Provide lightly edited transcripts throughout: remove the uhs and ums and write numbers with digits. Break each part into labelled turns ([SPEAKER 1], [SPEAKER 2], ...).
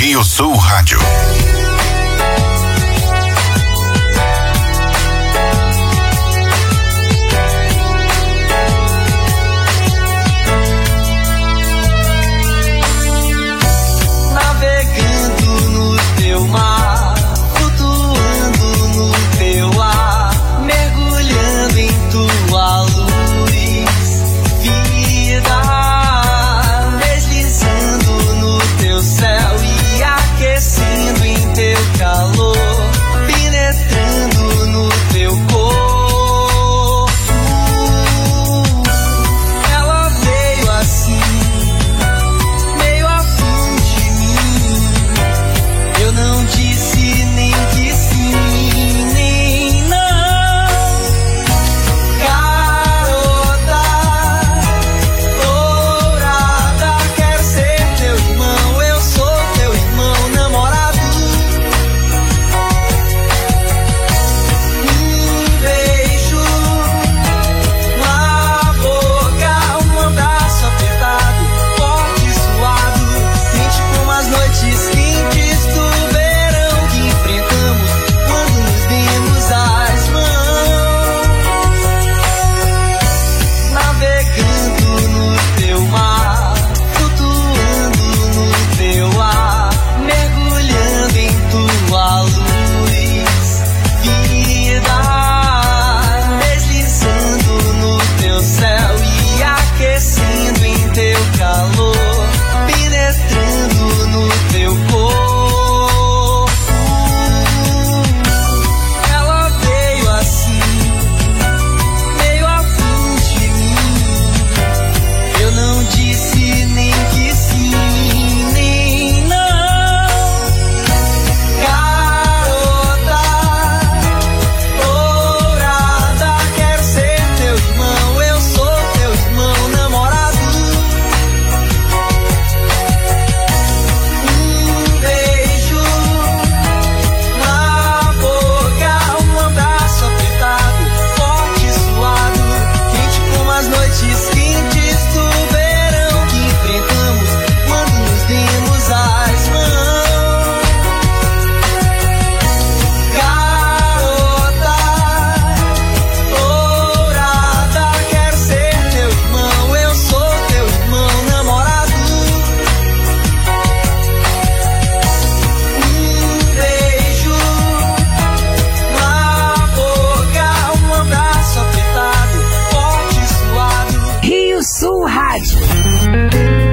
[SPEAKER 1] Rio Sul Rádio.
[SPEAKER 2] Navegando no teu mar, flutuando no teu ar, mergulhando em tua luz, vida, deslizando no teu céu e aquecendo em teu calor, penetrando no teu corpo. Ela veio assim, meio a fim de mim. Eu não disse nem que sim, nem não. Garota dourada, quero ser teu irmão. Eu sou teu irmão, namorado. Beijo na boca, um abraço apertado, forte e suado, quente como as noites quentes do verão que enfrentamos quando nos demos as mãos. Navegando no teu mar, flutuando no teu ar, mergulhando em tua luz, vida, deslizando no teu céu e aquecendo em teu calor, penetrando no teu corpo. Ela veio assim, meio a fim de mim. Eu não disse nem que sim, nem não. Garota dourada, quero ser teu irmão. Eu sou teu irmão, namorado. Beijo na boca, um abraço apertado, forte e suado, quente como as noites quentes do verão que enfrentamos quando nos demos as mãos. Garota dourada, quero ser teu irmão. Eu sou teu irmão, namorado. Beijo na boca, um abraço apertado, forte e suado.
[SPEAKER 3] Rio Sul Rádio.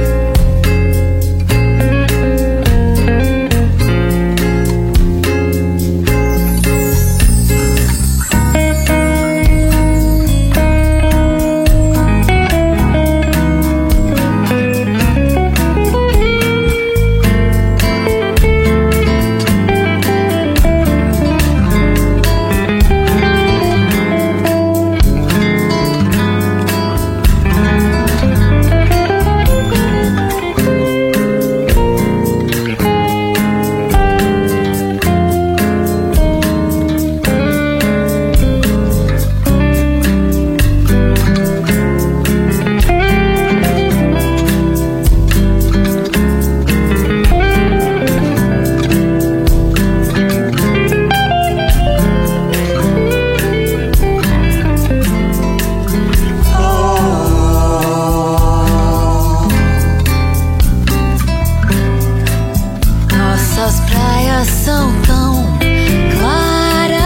[SPEAKER 4] Nossas praias são tão claras,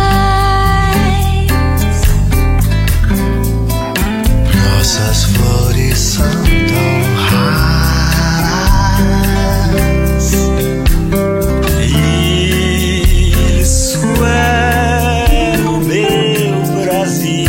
[SPEAKER 5] Nossas flores são tão raras. Isso é o meu Brasil.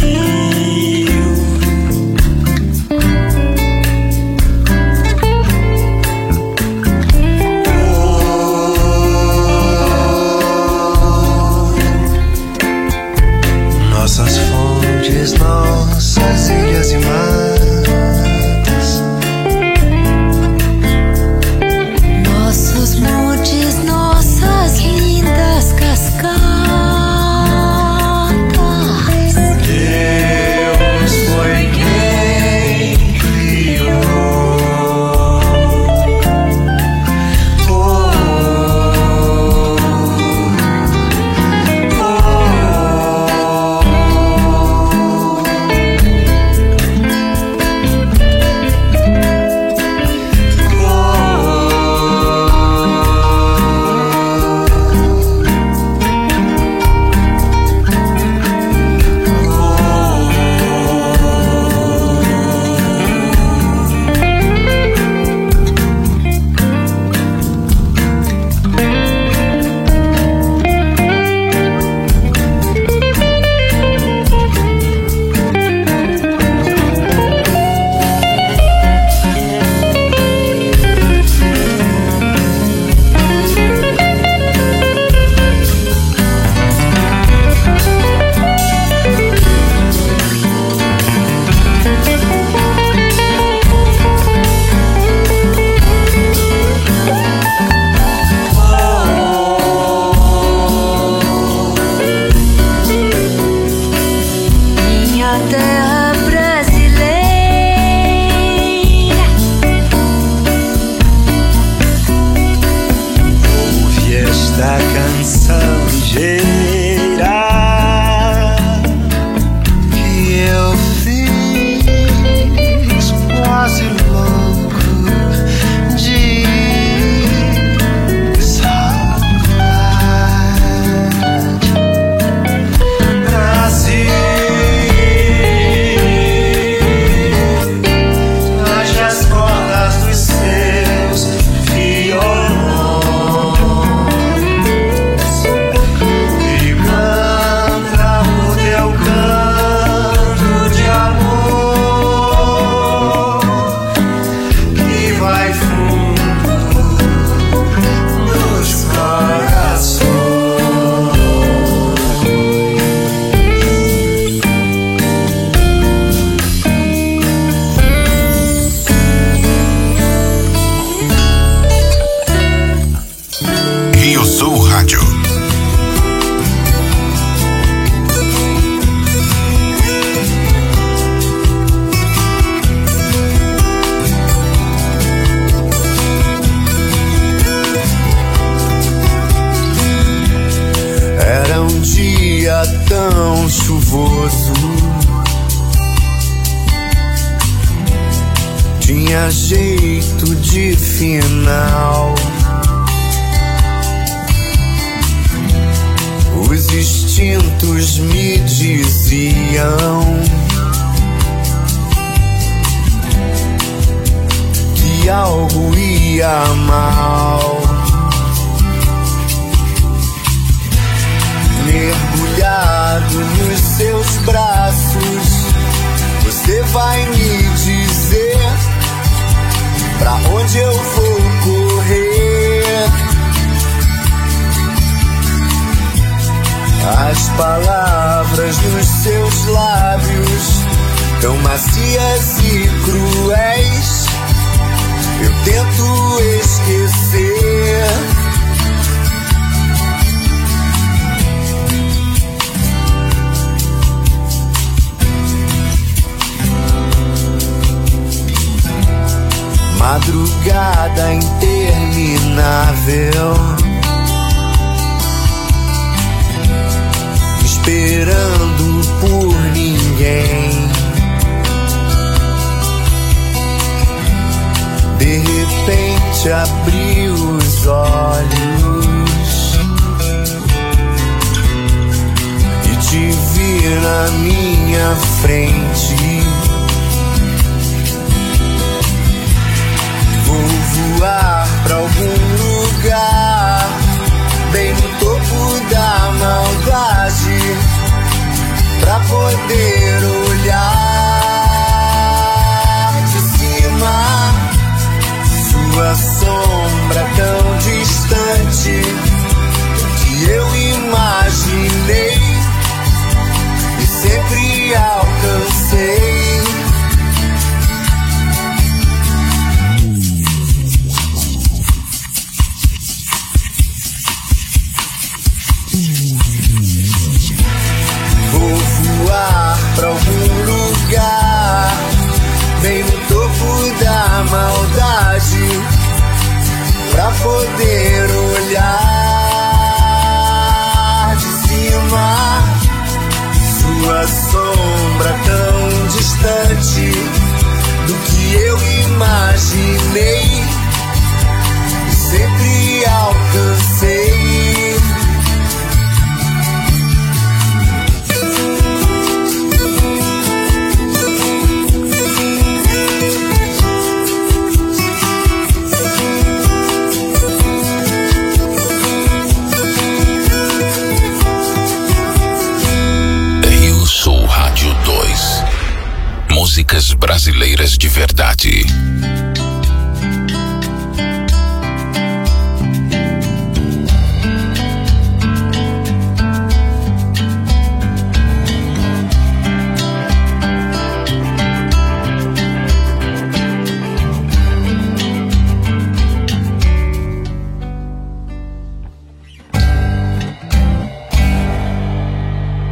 [SPEAKER 5] tinha jeito de final. Os instintos me diziam que algo ia mal. Mergulhado nos seus braços, você vai me dizer pra onde eu vou correr. As palavras nos seus lábios, tão macias e cruéis, eu tento esquecer. Madrugada interminável, esperando por ninguém. De repente abri os olhos e te vi na minha frente. Vou voar pra algum lugar, bem no topo da maldade, pra poder olhar de cima sua sombra tão distante que eu imaginei e sempre alcancei. Pra algum lugar, bem no topo da maldade, pra poder olhar de cima sua sombra tão distante do que eu imaginei e sempre alcancei.
[SPEAKER 1] Músicas brasileiras de verdade.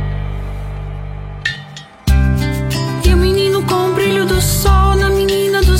[SPEAKER 6] E o menino com o brilho do sol na menina do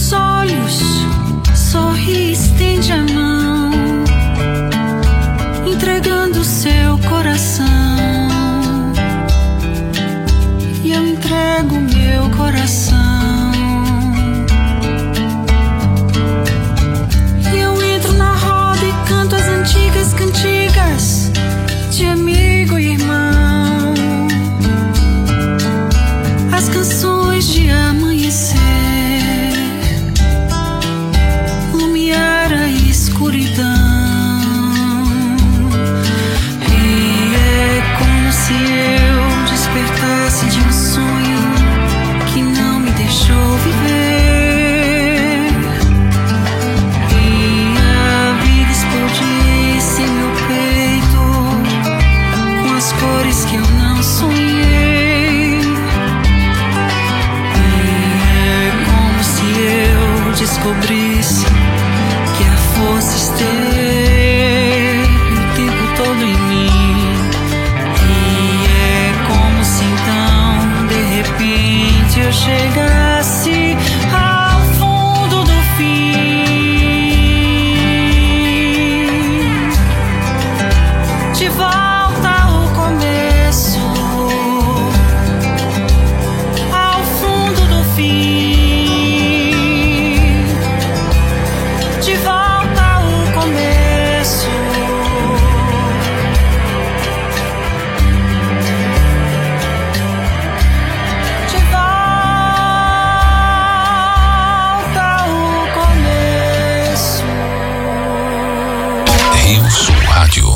[SPEAKER 1] Rio Sul Rádio.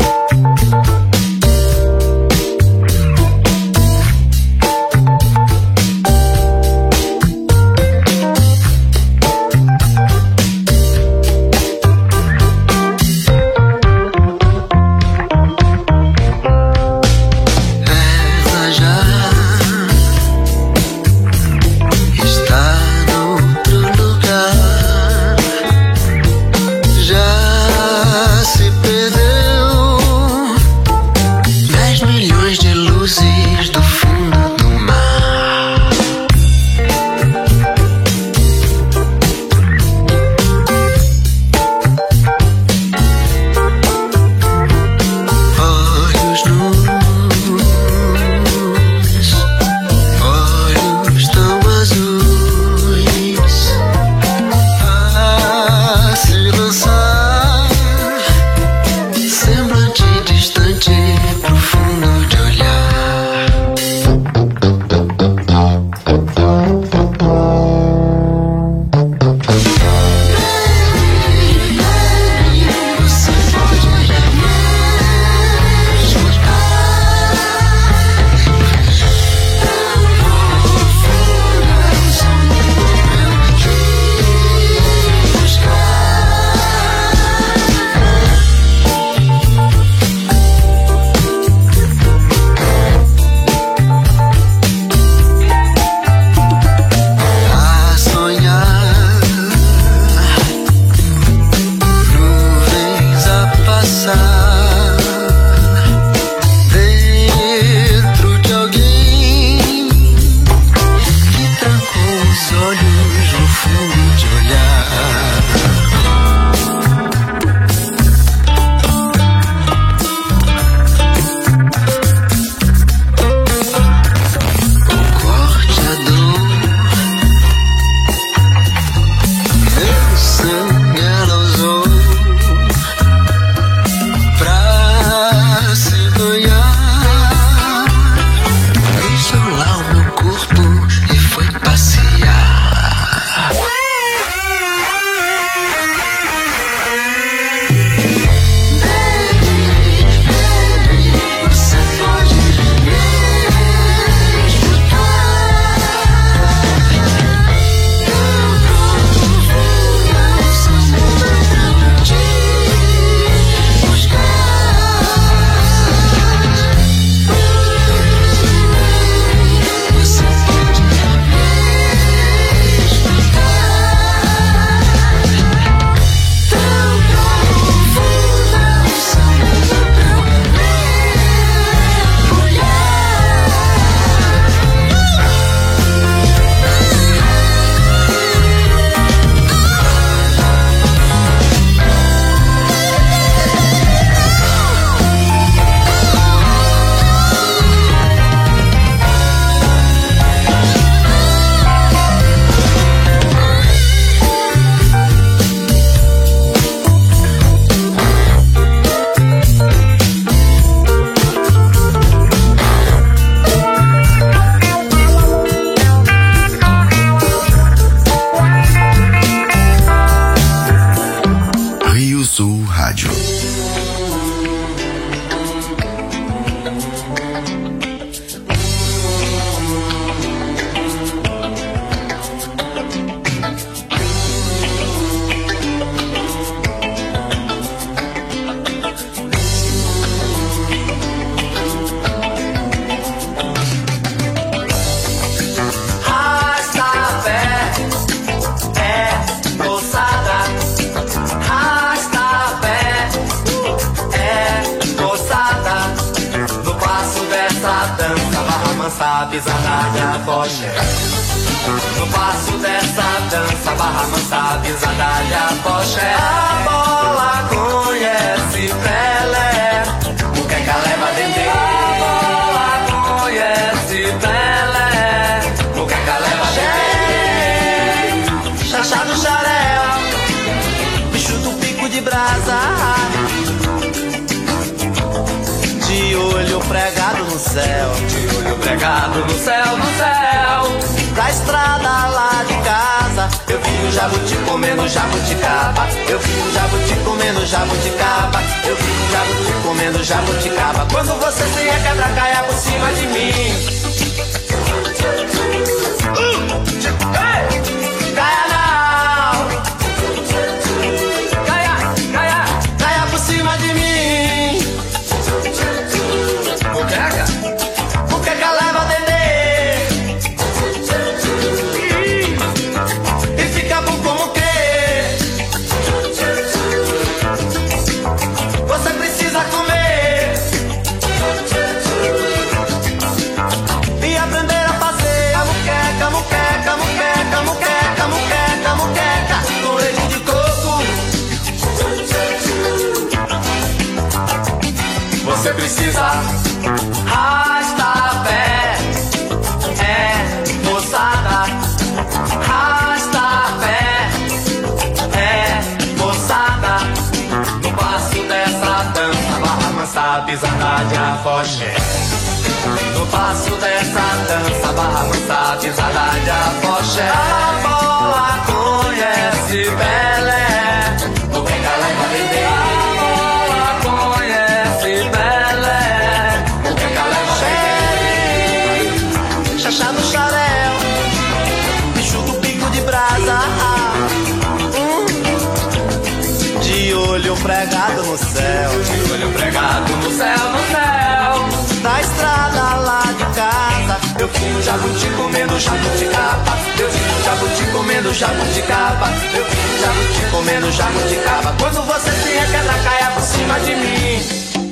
[SPEAKER 2] dança, pisada de apoché. No passo dessa dança, barra mansa, pisada de apoché. A bola conhece Pelé, o que é que a leva dendê? A bola conhece Pelé, o que é que a leva dendê? Chachá do xarel, bicho do pico de brasa, de olho pregado no céu, de olho pregado no céu, no céu. Pra estrada lá de casa, eu vi o jabuti comendo jabuticaba, eu vi o jabuti comendo jabuticaba. comendo jabuticaba. Quando você se requebra, caia por cima de mim. Caia não. Caia por cima de mim. Muqueca leva Dedê. E fica bom como que. Você precisa comer e aprender a fazer a muqueca, muqueca, muqueca, muqueca, muqueca, muqueca com leite de coco. Você precisa arrasta pé, moçada, arrasta pé, moçada. No passo dessa dança, barra mansa, pisada de afoxé. No passo dessa dança, barra mansa, pisada de afoxé. A bola conhece Belé, o que leva Dedê. A bola conhece Belé, o que leva Dedê. Chachá no xarel, bicho do pingo de brasa. De olho pregado no céu, de olho pregado no céu, no céu. Na estrada lá de casa, eu vi o jabuti comendo jabuticaba. Eu vi o jabuti comendo jabuticaba. Eu vi o jabuti comendo jabuticaba. Quando você se requebra, caia por cima de mim.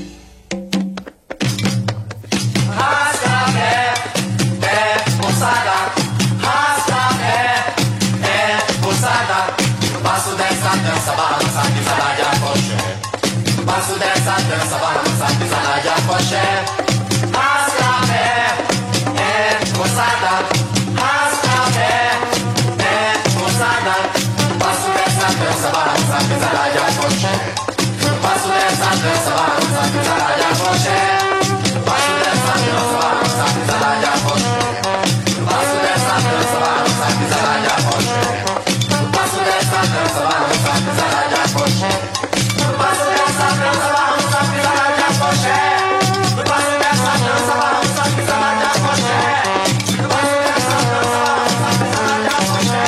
[SPEAKER 2] Rasga pé, moçada. Rasga pé, moçada. No passo dessa dança, barra mansa, pisada de afoxé. No passo dessa dança, barra mansa, pisada de afoxé. Rasga pé, moçada. Rasga pé, moçada. No passo dessa dança, barra mansa, pisada de afoxé. No passo dessa dança, barra mansa, pisada de afoxé. No passo dessa dança, barra mansa, pisada de afoxé. No passo dessa dança, barra mansa, pisada de afoxé. No passo dessa dança, barra mansa, pisada de afoxé. No passo dessa dança, barra mansa, pisada de afoxé. No passo dessa dança, barra mansa, pisada de afoxé. No passo dessa dança, barra mansa, pisada de afoxé.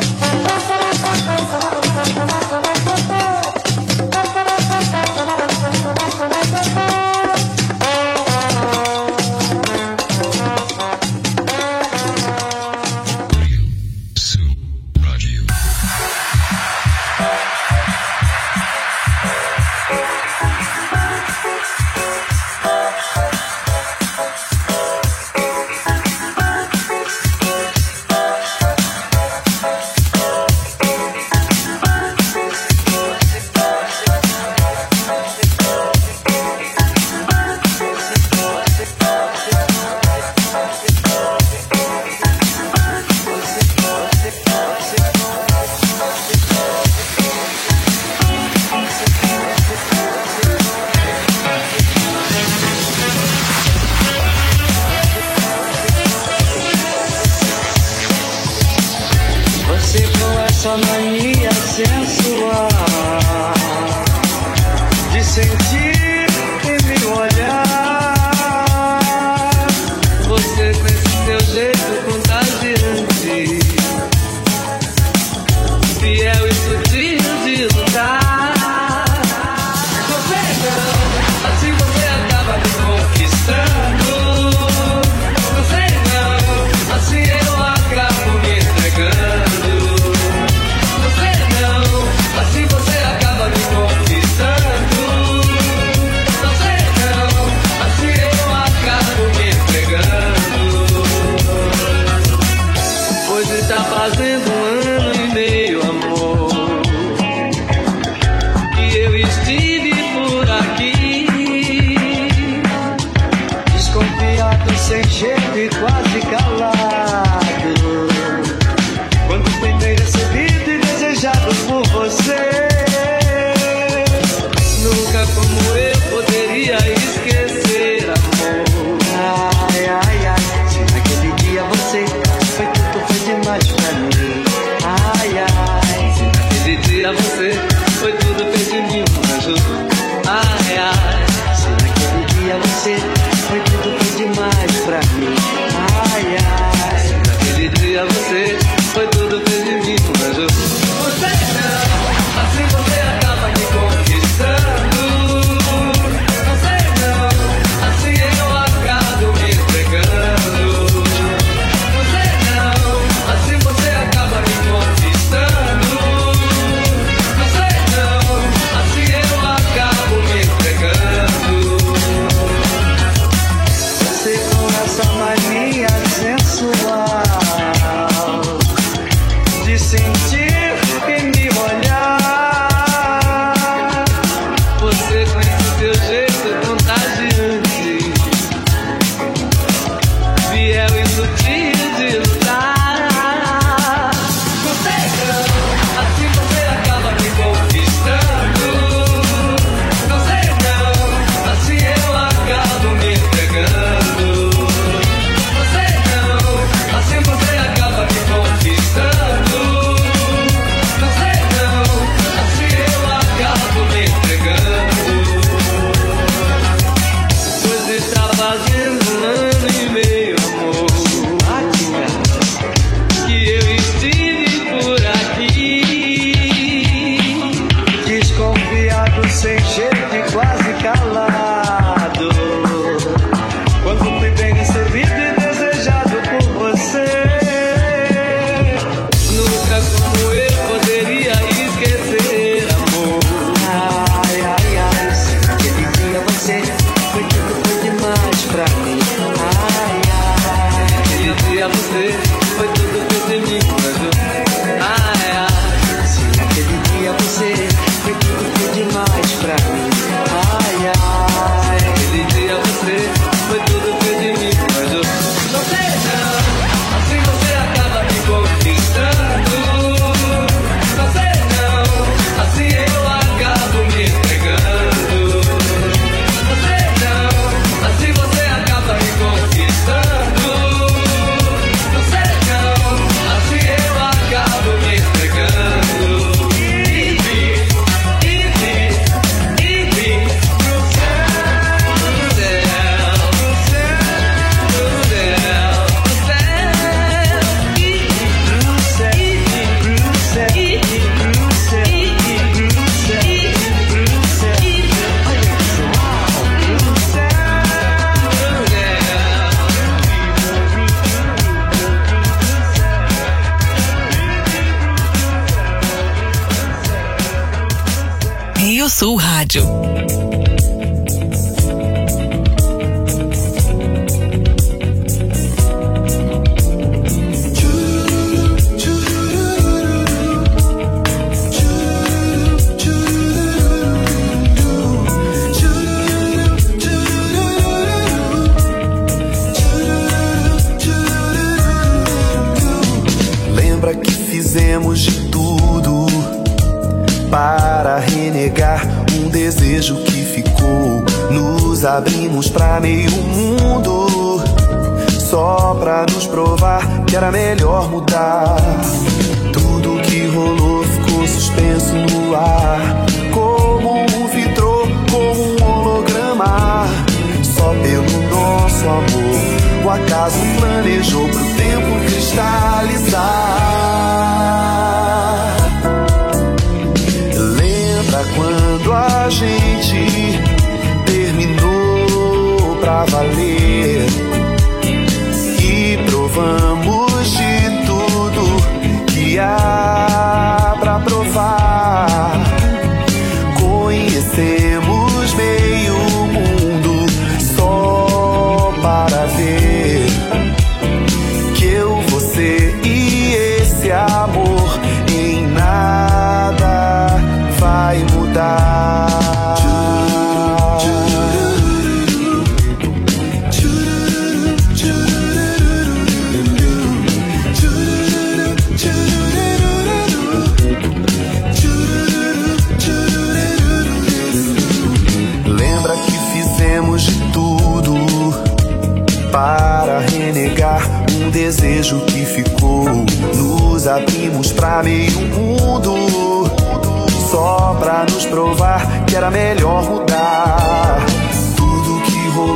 [SPEAKER 6] Essa mania sensual de sentir e me olhar, você com esse seu jeito contagiante, fiel e sutil de lutar. Você não, assim você acaba me conquistando. Você não, assim eu acabo me entregando. Assim você acaba me conquistando. Não sei não, assim eu acabo me entregando. Hoje tá fazendo 1 ano e meio, amor, que eu estive por aqui, desconfiado, sem jeito e quase calado, quando fui bem recebido e desejado por você. Nunca como eu poderia esquecer, amor. Ai, ai, ai, se naquele dia você foi tudo, foi demais pra mim. Ai, ai, se naquele dia você foi tudo, fez de mim um anjo. Ai, ai, se dia você foi tudo demais pra mim. Ai, ai, naquele dia você foi tudo de mim, mas eu... Você não, assim você acaba me conquistando. Você não, assim eu acabo me entregando. Você não, assim você acaba me conquistando. Você não, assim eu acabo me entregando. Você com essa mania sensual de sentir e me olhar. Você com esse teu jeito contagiante, fiel e sutil de lutar. Você não, assim você acaba me conquistando. Você não, assim eu acabo me entregando. Você não, assim você acaba me conquistando. Você não, assim eu acabo me entregando. Pois está fazendo 1 ano e meio, amor, que eu estive por aqui, desconfiado, sem jeito e quase calado, quando fui bem recebido e desejado por você. Nunca como eu poderia esquecer, amor. Ai, ai, ai, naquele dia você foi tudo, foi demais pra mim. Ai, ai, naquele dia você foi tudo de mim, mas eu... Ai, ai, se naquele dia você foi tudo, foi demais pra mim. Ai, ai, naquele dia você foi tudo de mim, mas eu... Você não, assim você acaba me conquistando. Você não, assim eu acabo me entregando. Você não, assim você acaba me conquistando. Você não, assim eu acabo me entregando. Pro
[SPEAKER 3] Rio Sul Rádio.
[SPEAKER 5] Lembra que fizemos de tudo para renegar um desejo que ficou. Nos abrimos pra meio mundo, só pra nos provar que era melhor mudar. Tudo que rolou ficou suspenso no ar, como um vitrô, como um holograma. Só pelo nosso amor o acaso planejou pro tempo cristalizar. Lembra quando a gente terminou pra valer e provamos de tudo que há pra provar? Conhecemos meio mundo só para ver que eu, você e esse amor em nada vai mudar. Lembra que fizemos de tudo para renegar um desejo que ficou. Nos abrimos pra meio mundo, só pra nos provar que era melhor mudar. Tudo que rolou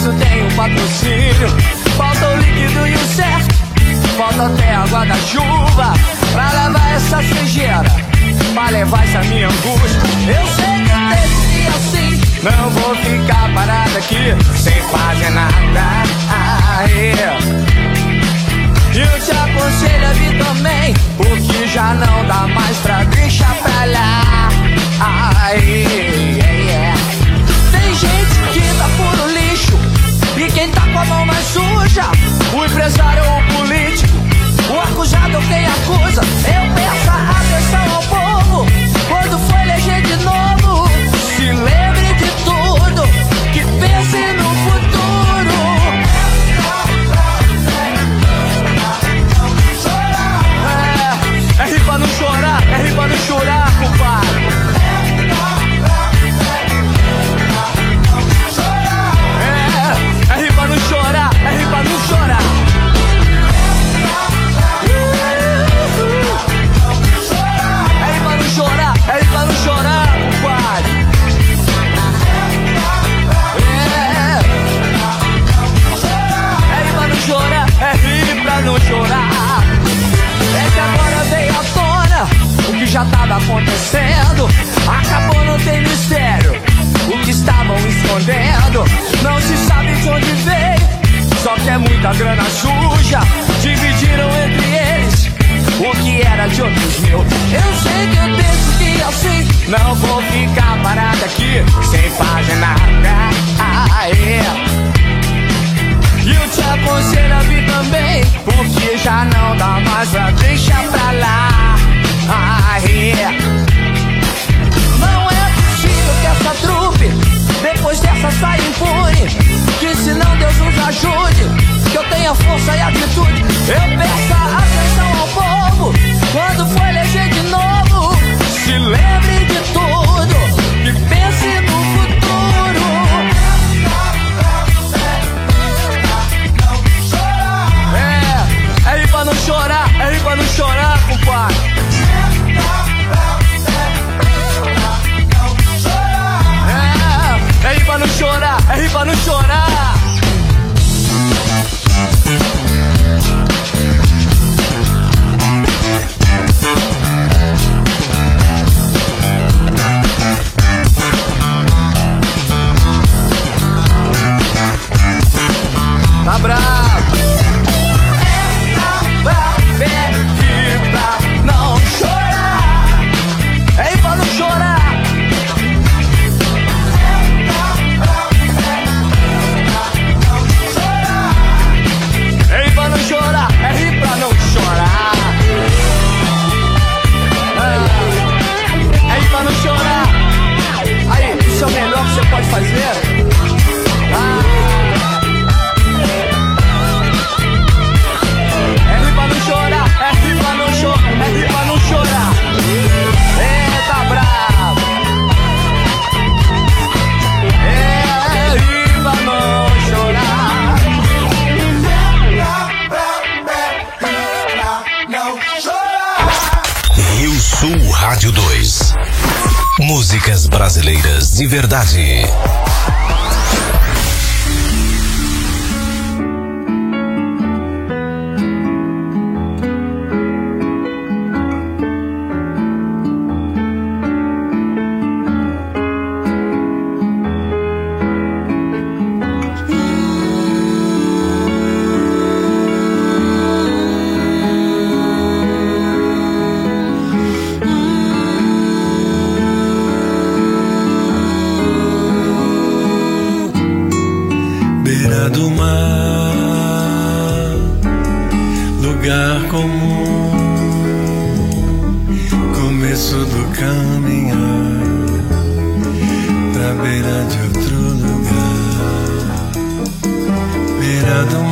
[SPEAKER 7] isso tem um patrocínio. Falta o líquido e o certo, falta até a água da chuva pra levar essa sujeira, pra levar essa minha angústia. Eu sei que eu decidi assim, não vou ficar parado aqui sem fazer nada. E eu te aconselho a vir também, porque já não dá mais pra deixar pra lá. Tem gente que tá puro lixo, e quem tá com a mão mais suja, o empresário ou o político, o acusado ou quem acusa. Eu peço atenção ao povo, quando for eleger de novo, se lembre de tudo, que pense no futuro. É rir pra não chorar, é rir pra não chorar, compadre. É rir pra não chorar, é rir pra não chorar. É rir pra não chorar, é rir pra não chorar, compadre. É rir pra não chorar, é rir pra não chorar. É que agora veio à tona o que já tava acontecendo. Acabou, não tem mistério o que estavam escondendo. Não se sabe de onde veio, só que é muita grana suja. Dividiram entre eles o que era de outros mil. Eu sei que eu decidi assim, não vou ficar parado aqui sem fazer nada. E eu te aconselho a vir também, porque já não dá mais pra deixar pra lá. Não é possível que essa trupe, depois dessa, saia impune. Que se não Deus nos ajude, que eu tenha força e atitude. Eu peço atenção ao povo, quando for eleger de novo, se lembre de tudo, que pense no futuro. É rir pra não chorar, é rir pra não chorar, compadre. É rir pra não chorar, é rir pra não chorar. Tá bravo. É rir pra não chorar, é rir pra não chorar. É rir pra não chorar, é rir pra não chorar. É rir pra não chorar. Aí, isso é o melhor que você pode fazer. É rir pra não chorar, é rir pra não chorar, é rir pra não chorar. Tá bravo. É rir pra não chorar.
[SPEAKER 1] Rio Sul Rádio 2. Músicas brasileiras de verdade.
[SPEAKER 8] Do mar, lugar comum, começo do caminhar pra beira de outro lugar. Beira do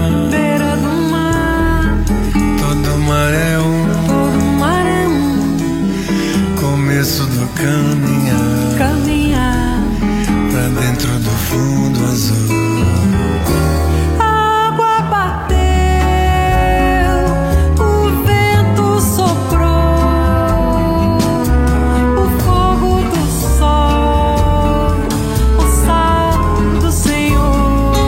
[SPEAKER 8] mar, todo mar é um, começo do caminhar pra dentro do fundo azul.
[SPEAKER 9] Senhor,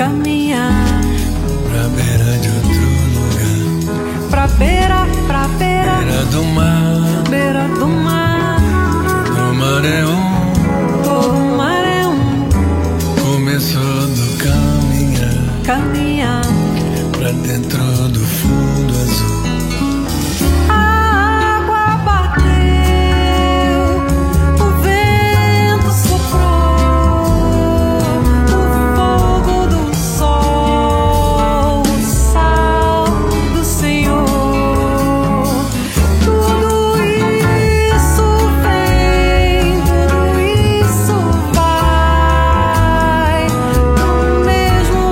[SPEAKER 4] caminhar
[SPEAKER 8] pra beira de outro lugar,
[SPEAKER 4] pra beira
[SPEAKER 8] beira do mar,
[SPEAKER 4] beira do mar.
[SPEAKER 8] o mar é
[SPEAKER 4] Todo mar é
[SPEAKER 8] começo do caminhar,
[SPEAKER 4] caminhar
[SPEAKER 8] pra dentro do fundo azul.
[SPEAKER 4] A água bateu, o vento soprou, o fogo do sol, o sal do Senhor. Tudo isso vem, tudo isso vai no mesmo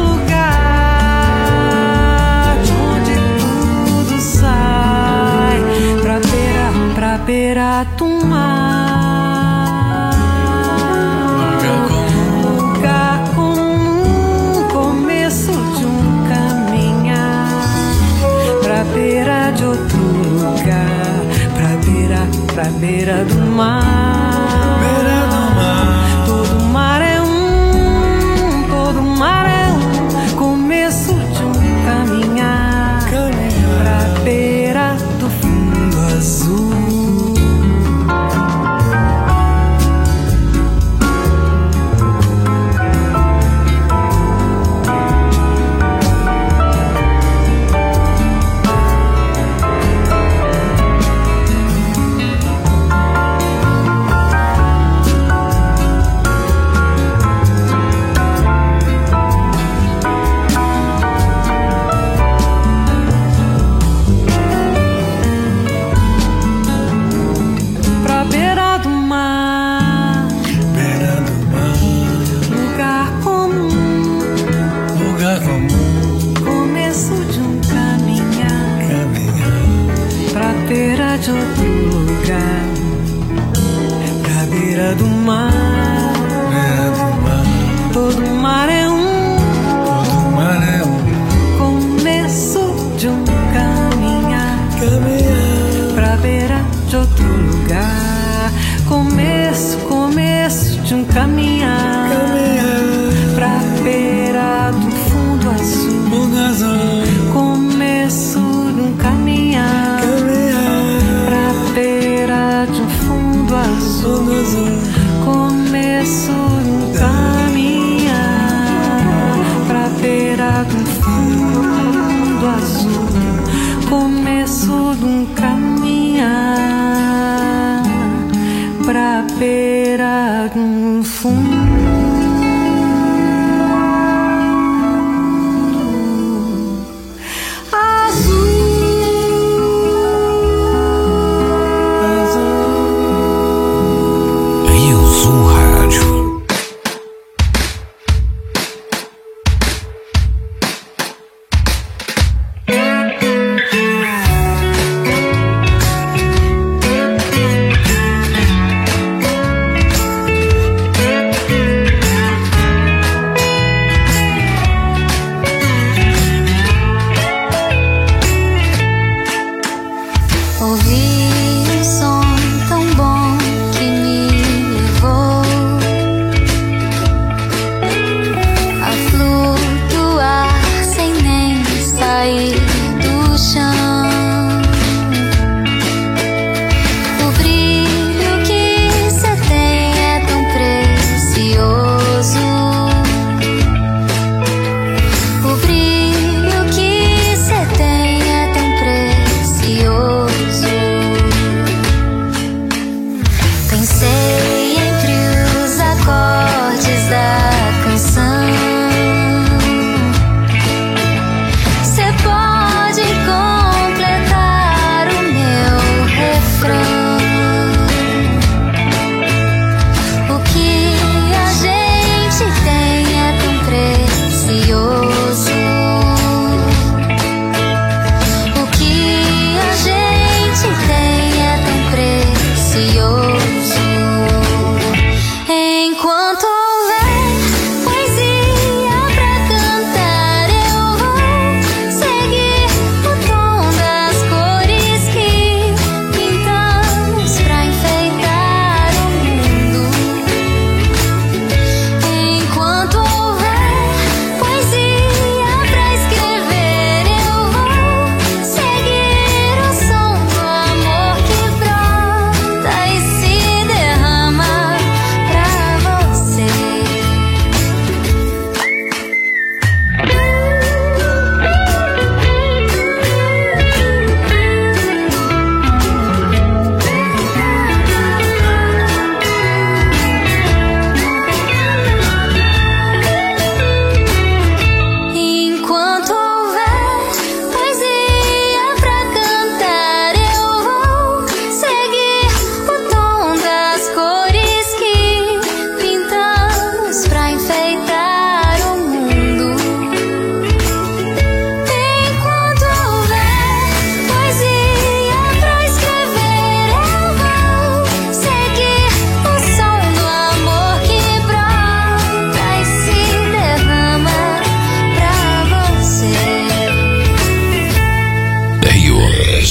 [SPEAKER 4] lugar de onde tudo sai, pra beira do mar. Lugar comum, começo de um caminhar, pra beira de outro lugar, pra beira do mar.
[SPEAKER 8] Beira do mar,
[SPEAKER 4] Todo mar é começo de um caminhar, pra beira do fundo azul. Pra beira do mar,
[SPEAKER 8] beira do mar,
[SPEAKER 4] lugar comum,
[SPEAKER 8] lugar comum,
[SPEAKER 4] começo de um caminhar,
[SPEAKER 8] caminhar,
[SPEAKER 4] pra beira de outro lugar, pra beira do mar.
[SPEAKER 8] beira do mar,
[SPEAKER 4] Todo mar é
[SPEAKER 8] todo mar é
[SPEAKER 4] começo de um caminhar,
[SPEAKER 8] caminhar,
[SPEAKER 4] pra beira de outro lugar. Começo de um caminhar, pra beira do fundo azul.
[SPEAKER 8] fundo azul,
[SPEAKER 4] Começo de um caminhar, pra beira de um fundo azul.
[SPEAKER 8] fundo azul,
[SPEAKER 4] Começo de um caminhar, pra beira de um fundo azul. Começo de um caminhar, pra beira de um fundo azul.
[SPEAKER 1] Rio Sul Rádio.
[SPEAKER 4] Ouvi um som tão bom que me levou a flutuar sem nem sair do chão. O brilho que cê tem é tão precioso. O brilho que cê tem é tão precioso. Pensei entre os acordes da canção. Cê pode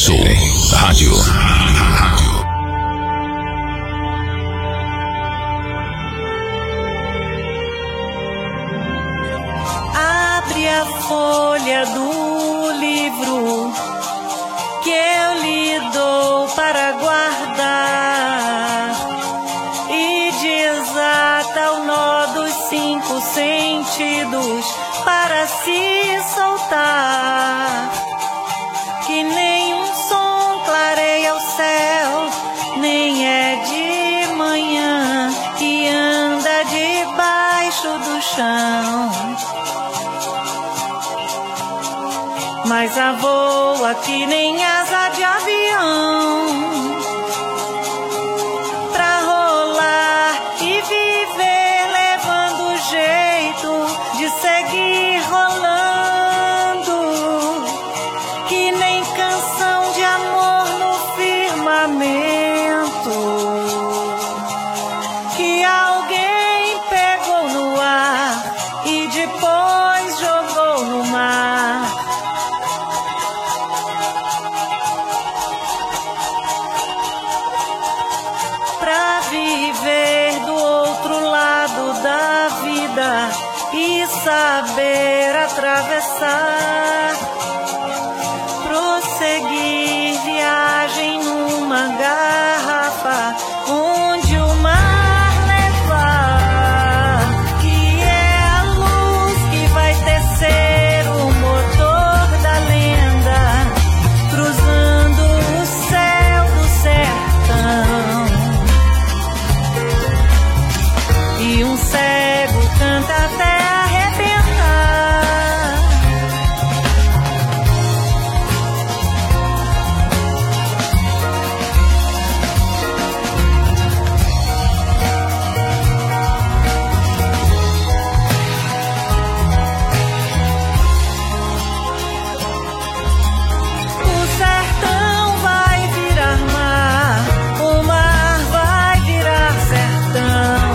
[SPEAKER 1] Sul Rádio.
[SPEAKER 4] Abre a folha do livro que eu lhe dou para guardar e desata o nó dos 5 sentidos para se soltar. Que nenhum som clareia o céu, nem é de manhã que anda debaixo do chão, mas a voa que nem asa de avião, pra rolar e viver levando o jeito de seguir rolando, que nem canção de amor no firmamento, que alguém pegou no ar e depois jogou no mar. Pra viver do outro lado da vida e saber atravessar, prosseguir viagem numa garrafa onde o mar levar, que é a luz que vai tecer o motor da lenda, cruzando o céu do sertão. E um cego canta até arrebentar. O sertão vai virar mar, o mar vai virar sertão.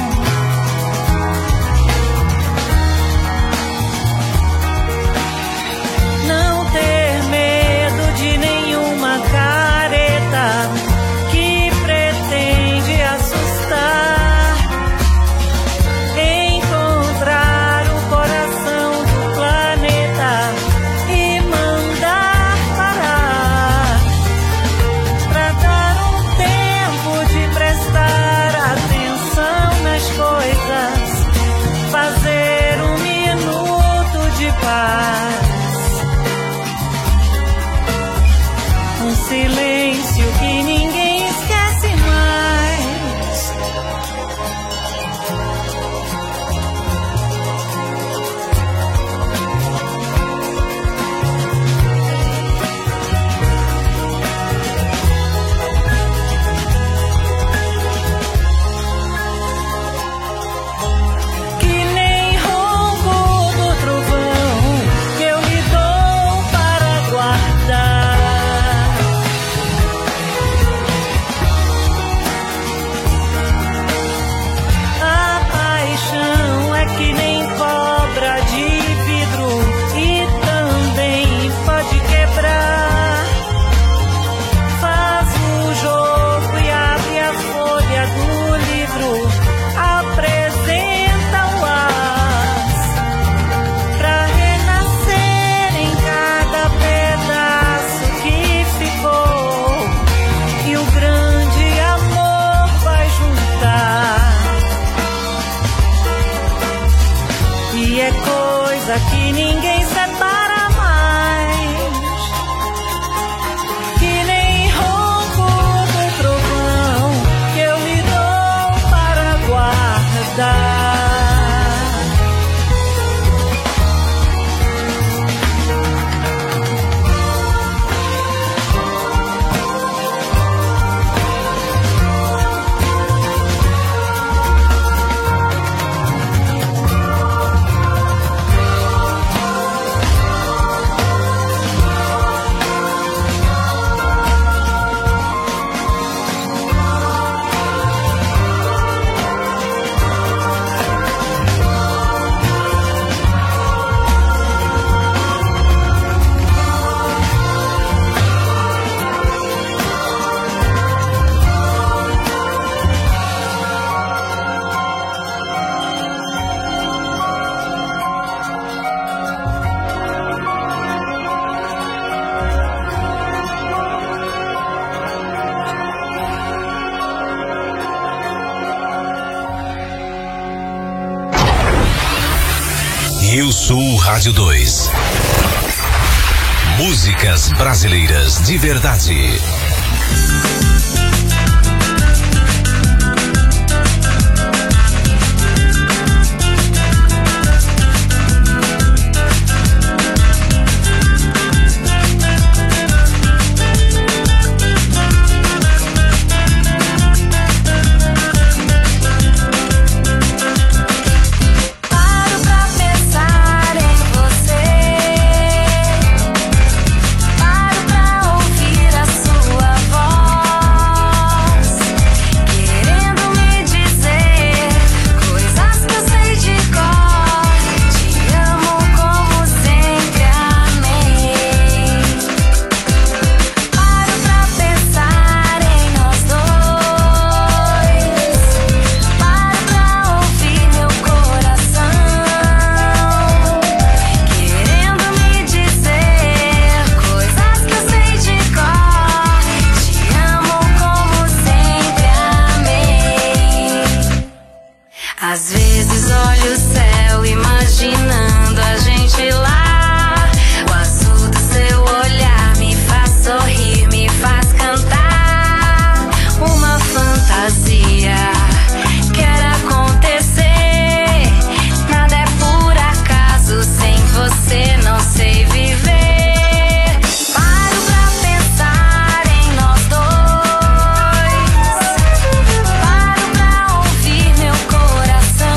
[SPEAKER 4] Não ter medo de nenhuma careta que pretende assustar. Encontrar o coração do planeta e mandar parar, pra dar um tempo de prestar atenção nas coisas, fazer um minuto de paz. Um silêncio que ninguém esquece mais. Que nem ronco do trovão
[SPEAKER 1] Sul Rádio 2. Músicas brasileiras de verdade.
[SPEAKER 9] Às vezes olho o céu imaginando a gente lá. O azul do seu olhar me faz sorrir, me faz cantar. Uma fantasia quer acontecer. Nada é por acaso, sem você não sei viver. Paro pra pensar em nós dois. Paro pra ouvir meu coração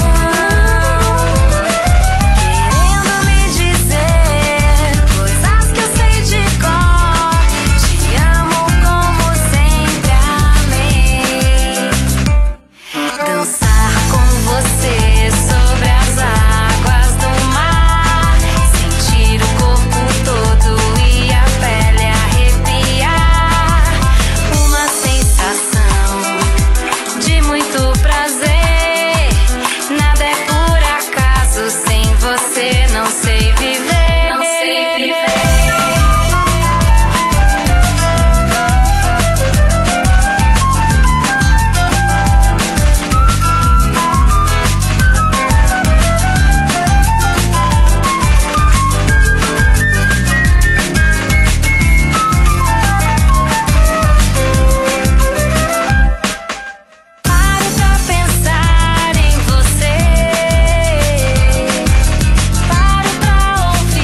[SPEAKER 9] querendo me dizer coisas que eu sei de cor. Te amo como sempre amei. Dançar com você sobre as águas do mar. Sentir o corpo todo e a pele arrepiar. Uma sensação de muito prazer. Nada é por acaso, sem você não sei viver. Não sei viver. Paro pra pensar em você. Paro pra ouvir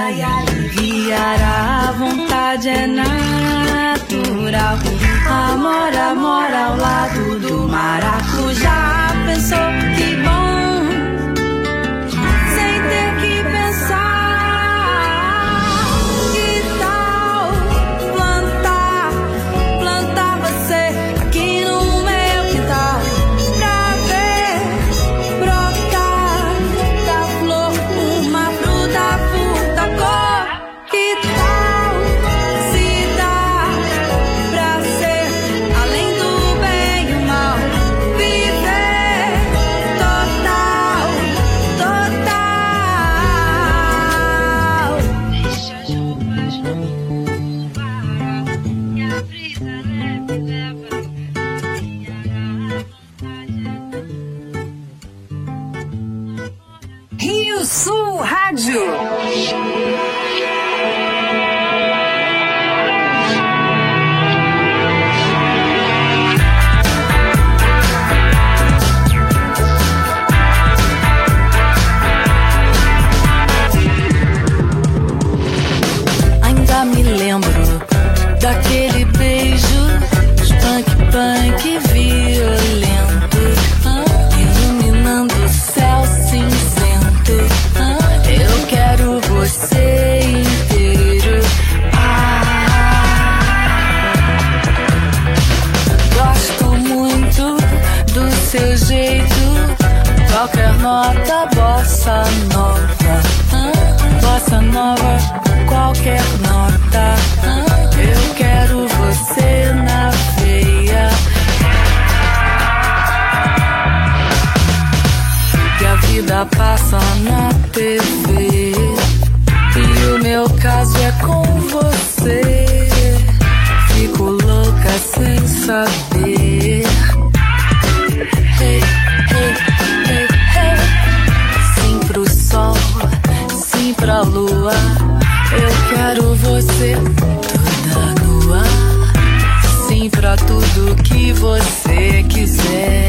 [SPEAKER 4] ai, aliviar a vontade é natural. Amor, amor ao lado do maracujá. Pensou que bom, sem ter que pensar. Que tal plantar você aqui no meu quintal, pra ver brotar da flor uma fruta cor. Que tal se dar pra ser além do bem e o mal, viver total, total. Deixa as roupas no varal e a brisa leve leva
[SPEAKER 3] Rio Sul Rádio.
[SPEAKER 4] Ainda me lembro daquele beijo, punk violento, iluminando o céu cinzento. Eu quero você inteiro. Gosto muito do seu jeito, qualquer nota, bossa nova, qualquer nota. Eu quero você na veia. Que a vida passa na TV e o meu caso é com você. Fico louca sem saber. Hey, hey, hey, hey. Sim pro sol, sim pra lua. Eu quero você toda nua. Sim pra tudo que você quiser.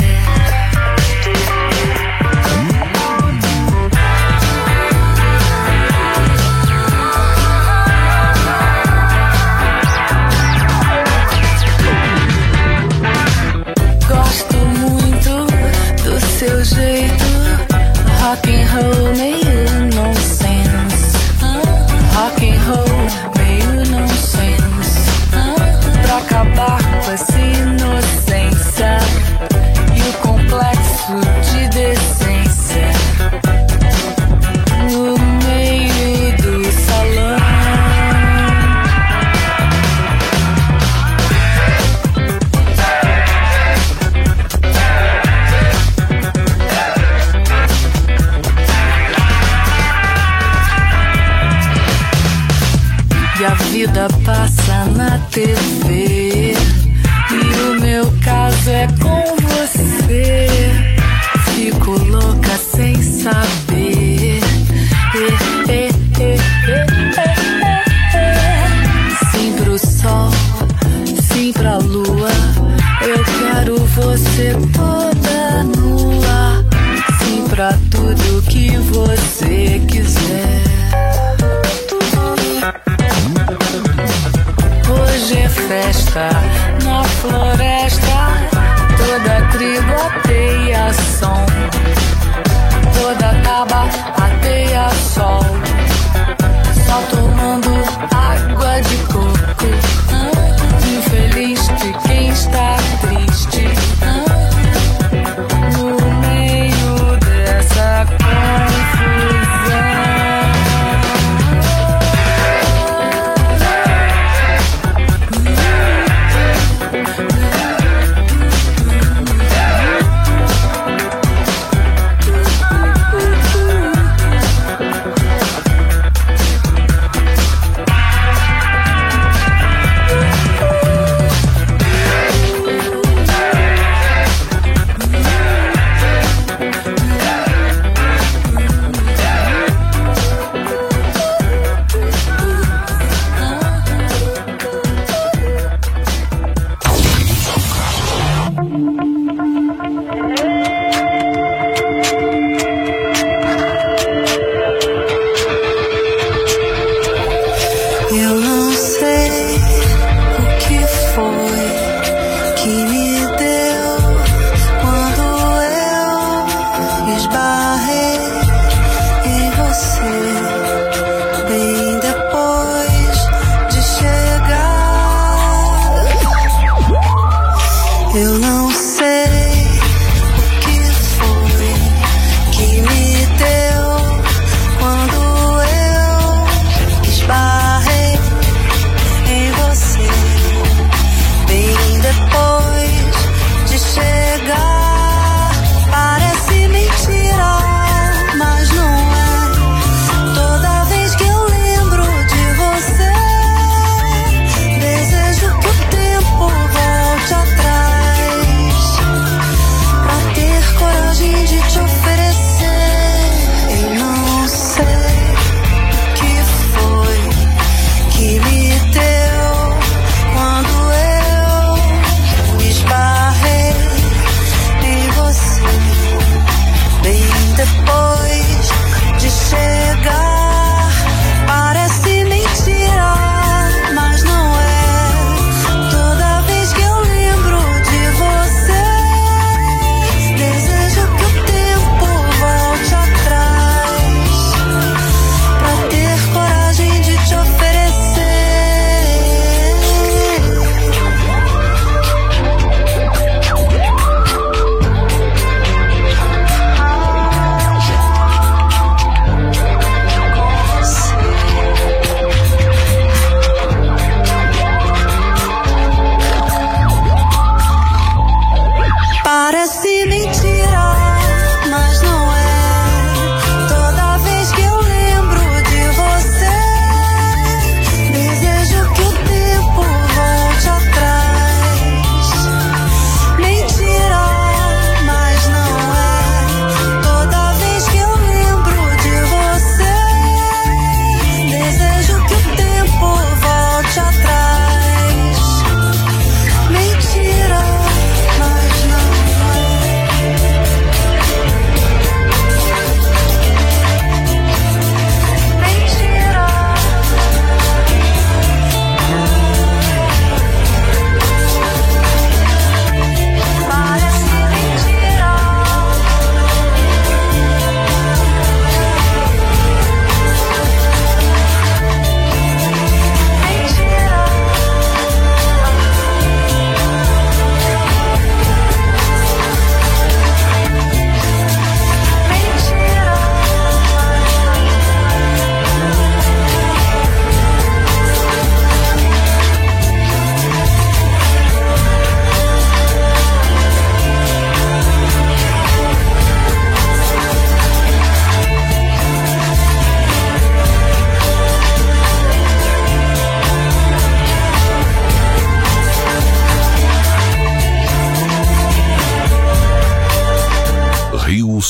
[SPEAKER 4] Gosto muito do seu jeito, rock and roll meio nonsense. Rock and roll meio nonsense. Pra acabar com essa inocência e o complexo de decência no meio do salão. E a vida passa na TV e o meu caso é com você. Fico louca sem saber. Sim pro sol, sim pra lua. Eu quero você toda nua. Sim pra tudo que você quiser. Hoje é festa na floresta, toda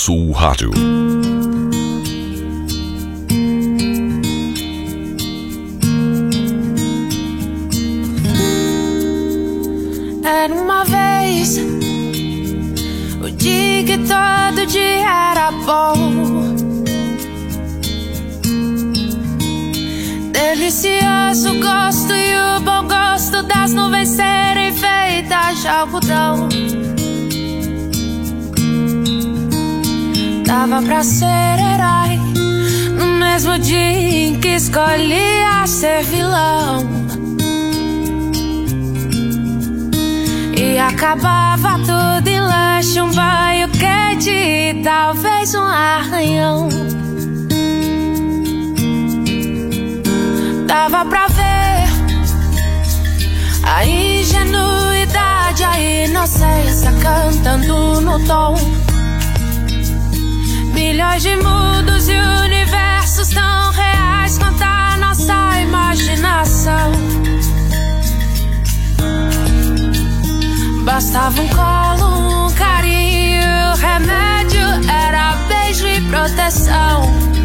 [SPEAKER 1] Sul Rádio.
[SPEAKER 4] Era uma vez o dia que todo dia era bom, delicioso gosto e o bom gosto das nuvens serem feitas de algodão. Dava pra ser herói no mesmo dia em que escolhia ser vilão, e acabava tudo em lanche, um banho quente e talvez um arranhão. Dava pra ver a ingenuidade, a inocência cantando no tom. Milhões de mundos e universos tão reais quanto a nossa imaginação. Bastava um colo, um carinho, o remédio era beijo e proteção.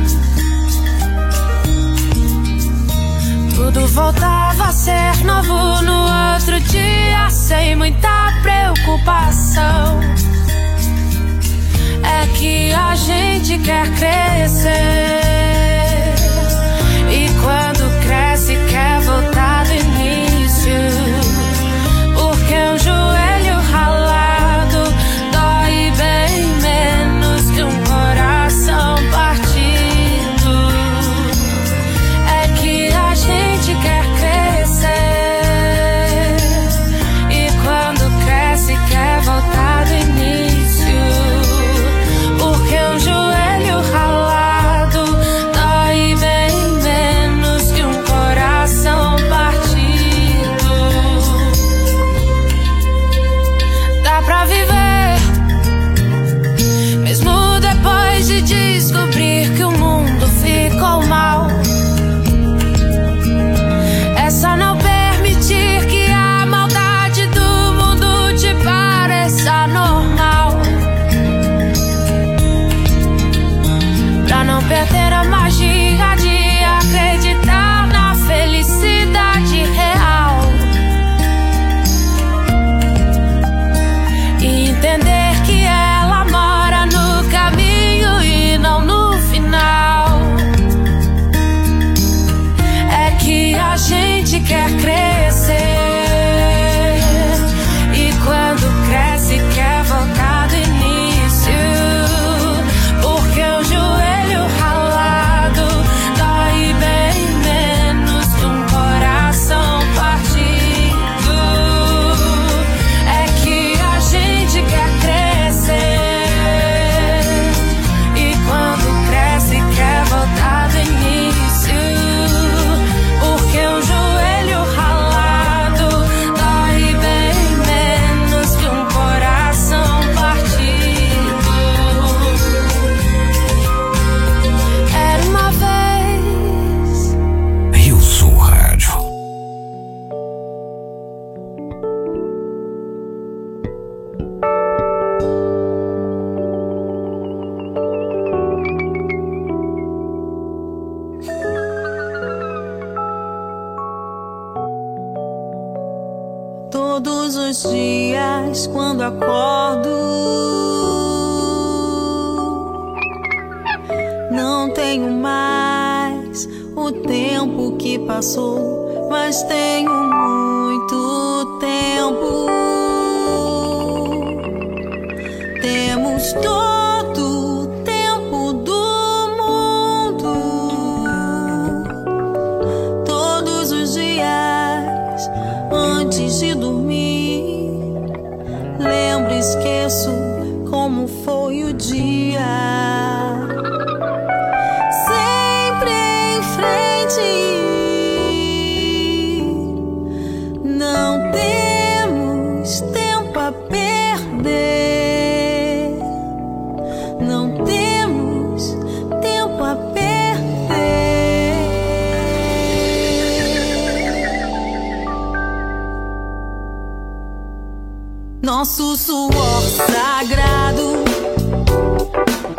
[SPEAKER 4] Tudo voltava a ser novo no outro dia, sem muita preocupação. É que a gente quer crescer, e quando cresce quer voltar do início, porque um joelho ralado dói bem menos que um coração partido. É que a gente quer crescer, e quando cresce quer voltar do início, porque um joelho ralado dói bem menos que um coração partido. Dá pra viver, mesmo depois de descobrir que o mundo ficou mal. É só não permitir que a maldade do mundo te pareça normal, pra não perder a magia de acreditar na felicidade real, e entender que ela mora no caminho e não no final. É que a gente quer crescer, e quando cresce quer voltar do início, porque o joelho ralado dói bem menos que um coração partido. É que a gente quer crescer, e quando cresce quer voltar do início, porque um joelho ralado dói bem menos que um coração partido. Era uma vez.
[SPEAKER 1] Rio Sul Rádio.
[SPEAKER 2] Todos os dias quando acordo, não tenho mais o tempo que passou, mas tenho muito tempo. Temos todo o tempo do mundo. Todos os dias antes de dormir, lembro e esqueço como foi o dia. Sempre em frente, não temos tempo a perder. Não temos tempo a perder. Nosso suor sagrado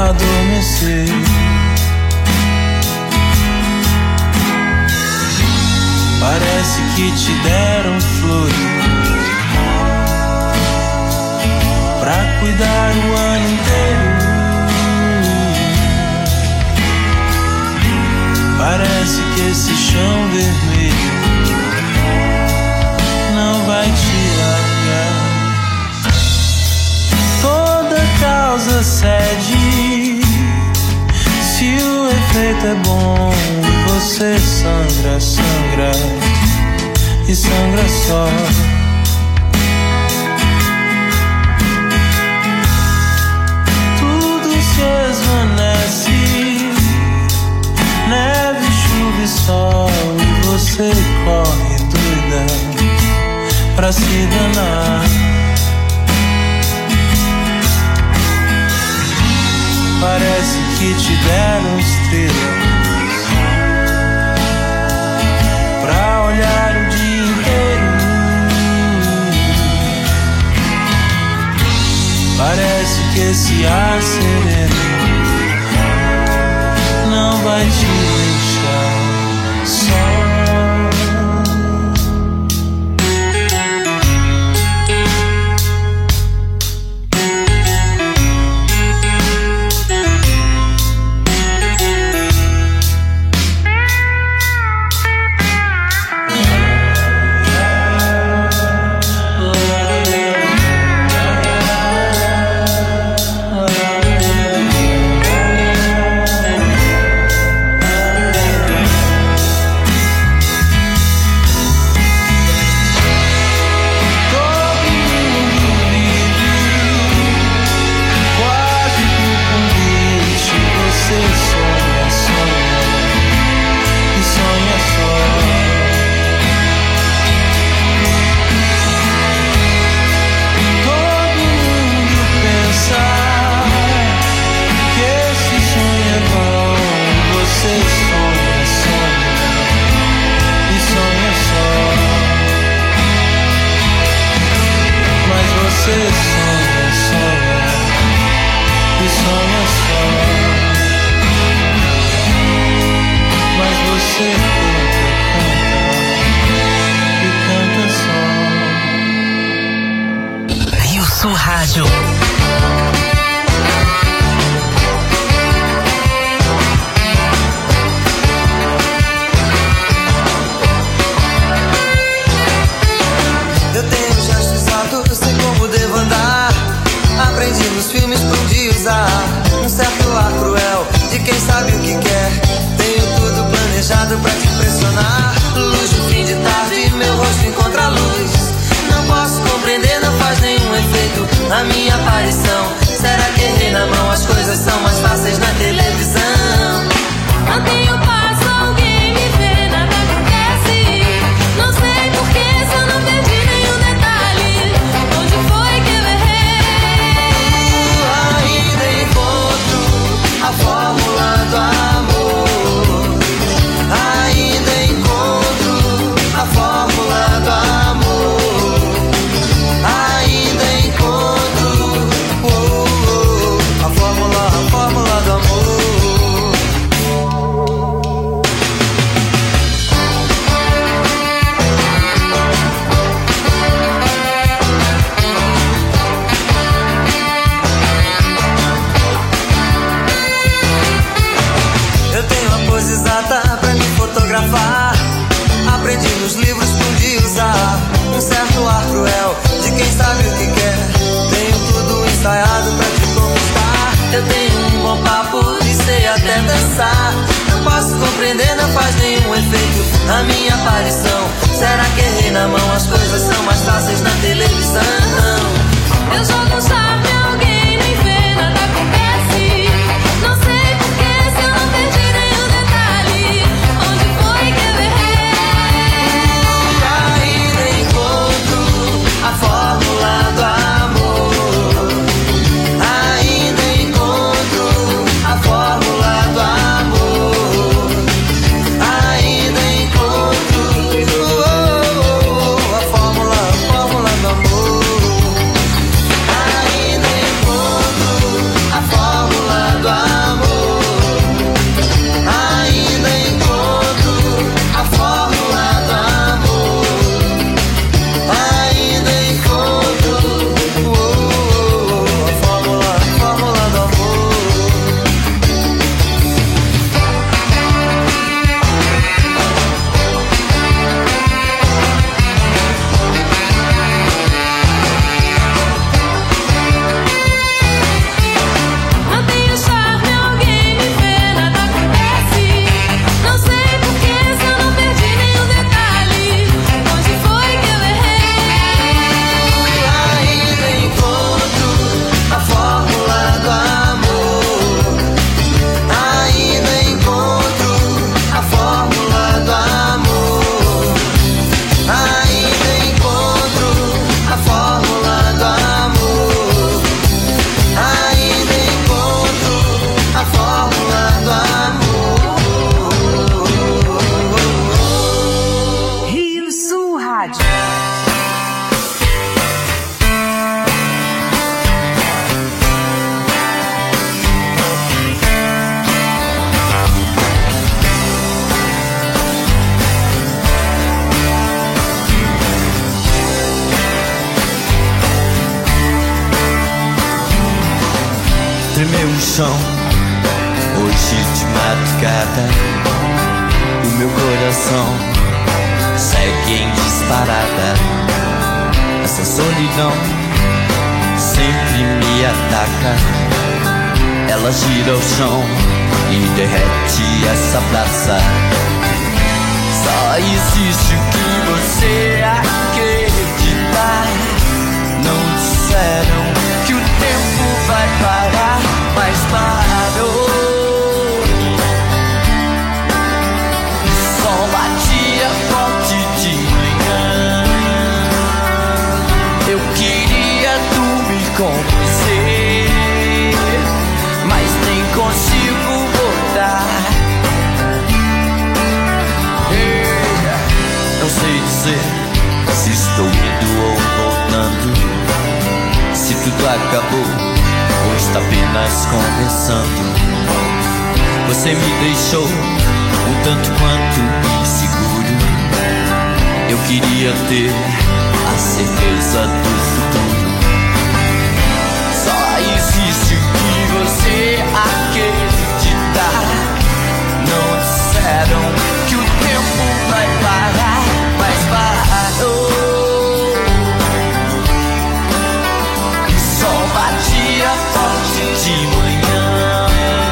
[SPEAKER 10] adormecer. Parece que te deram flores pra cuidar o ano inteiro. Parece que esse chão vermelho não vai te largar. Toda causa cede se o efeito é bom e você sangra, sangra e sangra só. Tudo se esvanece, neve, chuva e sol, e você corre doida pra se danar. Parece que te deram estrelas pra olhar o dia inteiro. Parece que esse ar sereno não vai te deixar só.
[SPEAKER 2] Ainda
[SPEAKER 11] chão. Hoje de madrugada o meu coração segue em disparada. Essa solidão sempre me ataca. Ela gira o chão e derrete essa praça. Só existe o que você acreditar. Não disseram que o tempo vai parar, mas parou. O sol batia forte de manhã. Eu queria dormir com você, mas nem consigo voltar. Não sei dizer se estou indo ou voltando, se tudo acabou ou está apenas começando. Você me deixou um tanto quanto inseguro. Eu queria ter a certeza do futuro. Só existe o que você acreditar. Não disseram que o tempo vai parar, mas parou. O sol batia forte de manhã.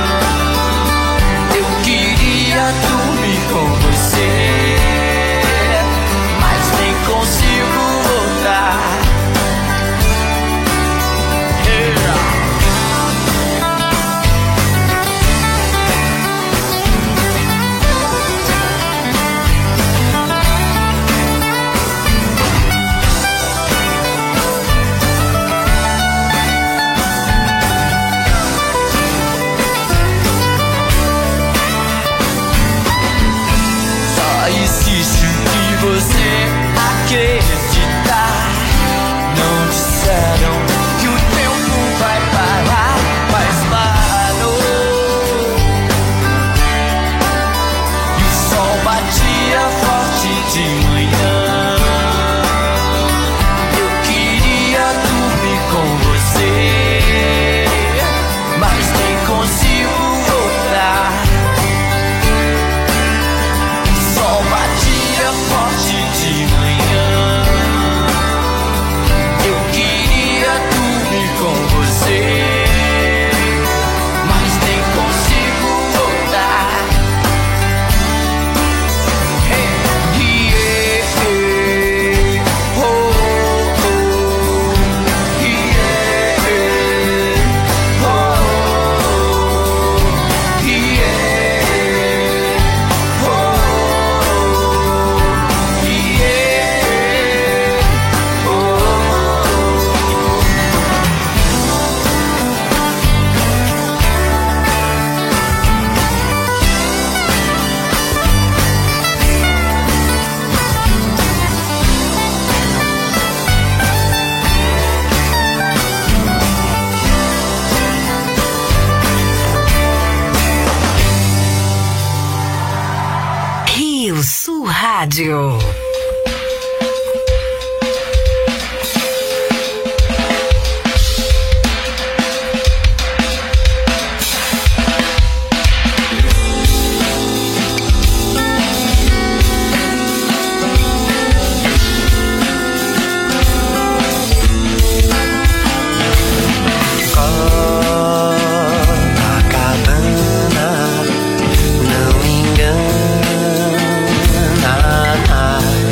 [SPEAKER 11] Eu queria dormir com você, mas nem consigo voltar. Existe o que você acreditar. Não disseram que o tempo vai parar, mas parou. E o sol batia forte de manhã. Eu queria dormir com você, mas nem consigo voltar. Batia forte de manhã. Eu queria dormir com você, mas nem consigo voltar. Hey, yeah, oh, oh, yeah, oh, yeah, oh.
[SPEAKER 3] Rio Sul Rádio.
[SPEAKER 5] Copacabana, não engana.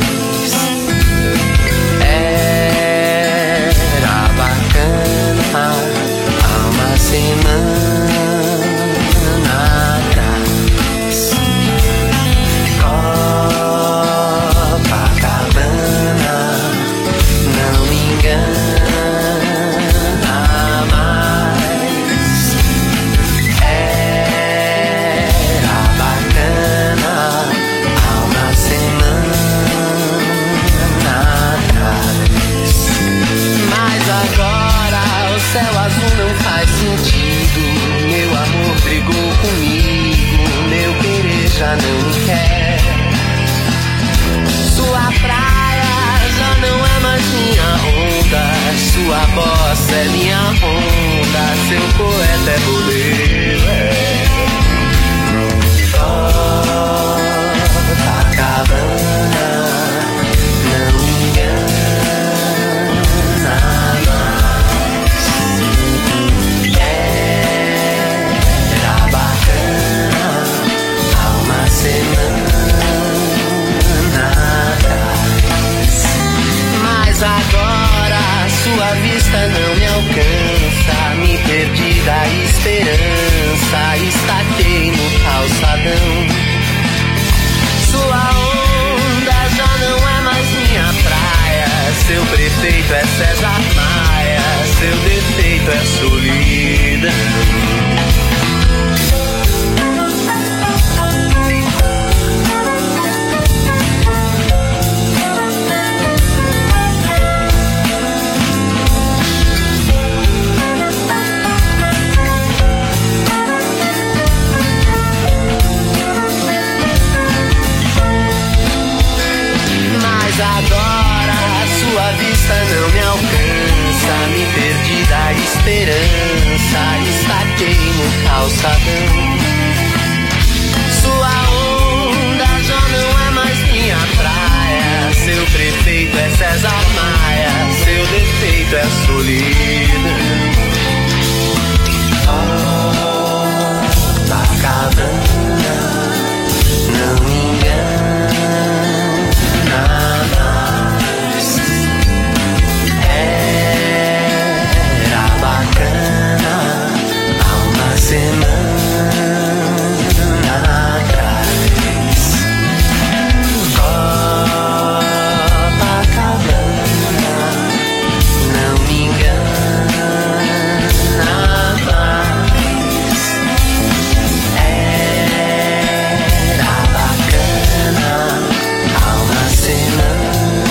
[SPEAKER 12] vista não me alcança, me perdi da esperança, estaquei no calçadão. Sua onda já não é mais minha praia, seu prefeito é César Maia, seu defeito é solidão. Agora sua vista não me alcança, me perdi da esperança, estaquei no calçadão. Sua onda já não é mais minha praia, seu prefeito é César Maia, seu defeito é solidão. Copacabana, não me engana. Era bacana há uma semana atrás. Copacabana, não me engana mais. Era bacana há uma semana.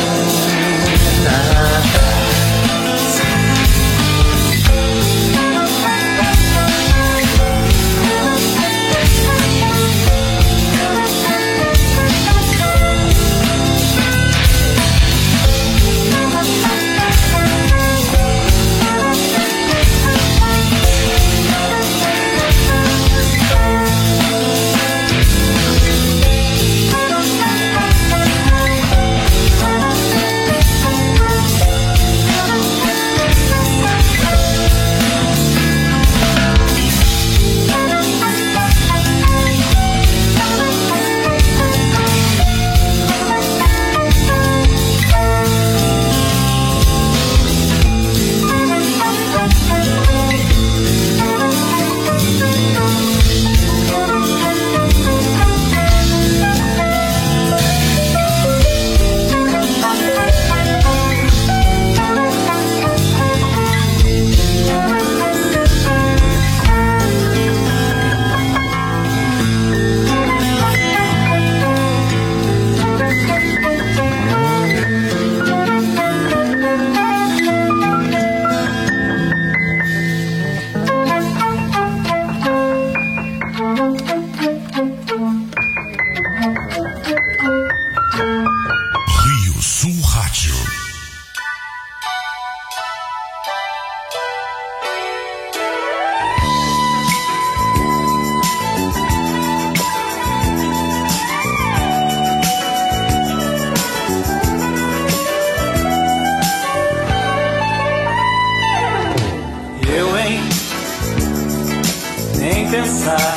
[SPEAKER 13] pensar,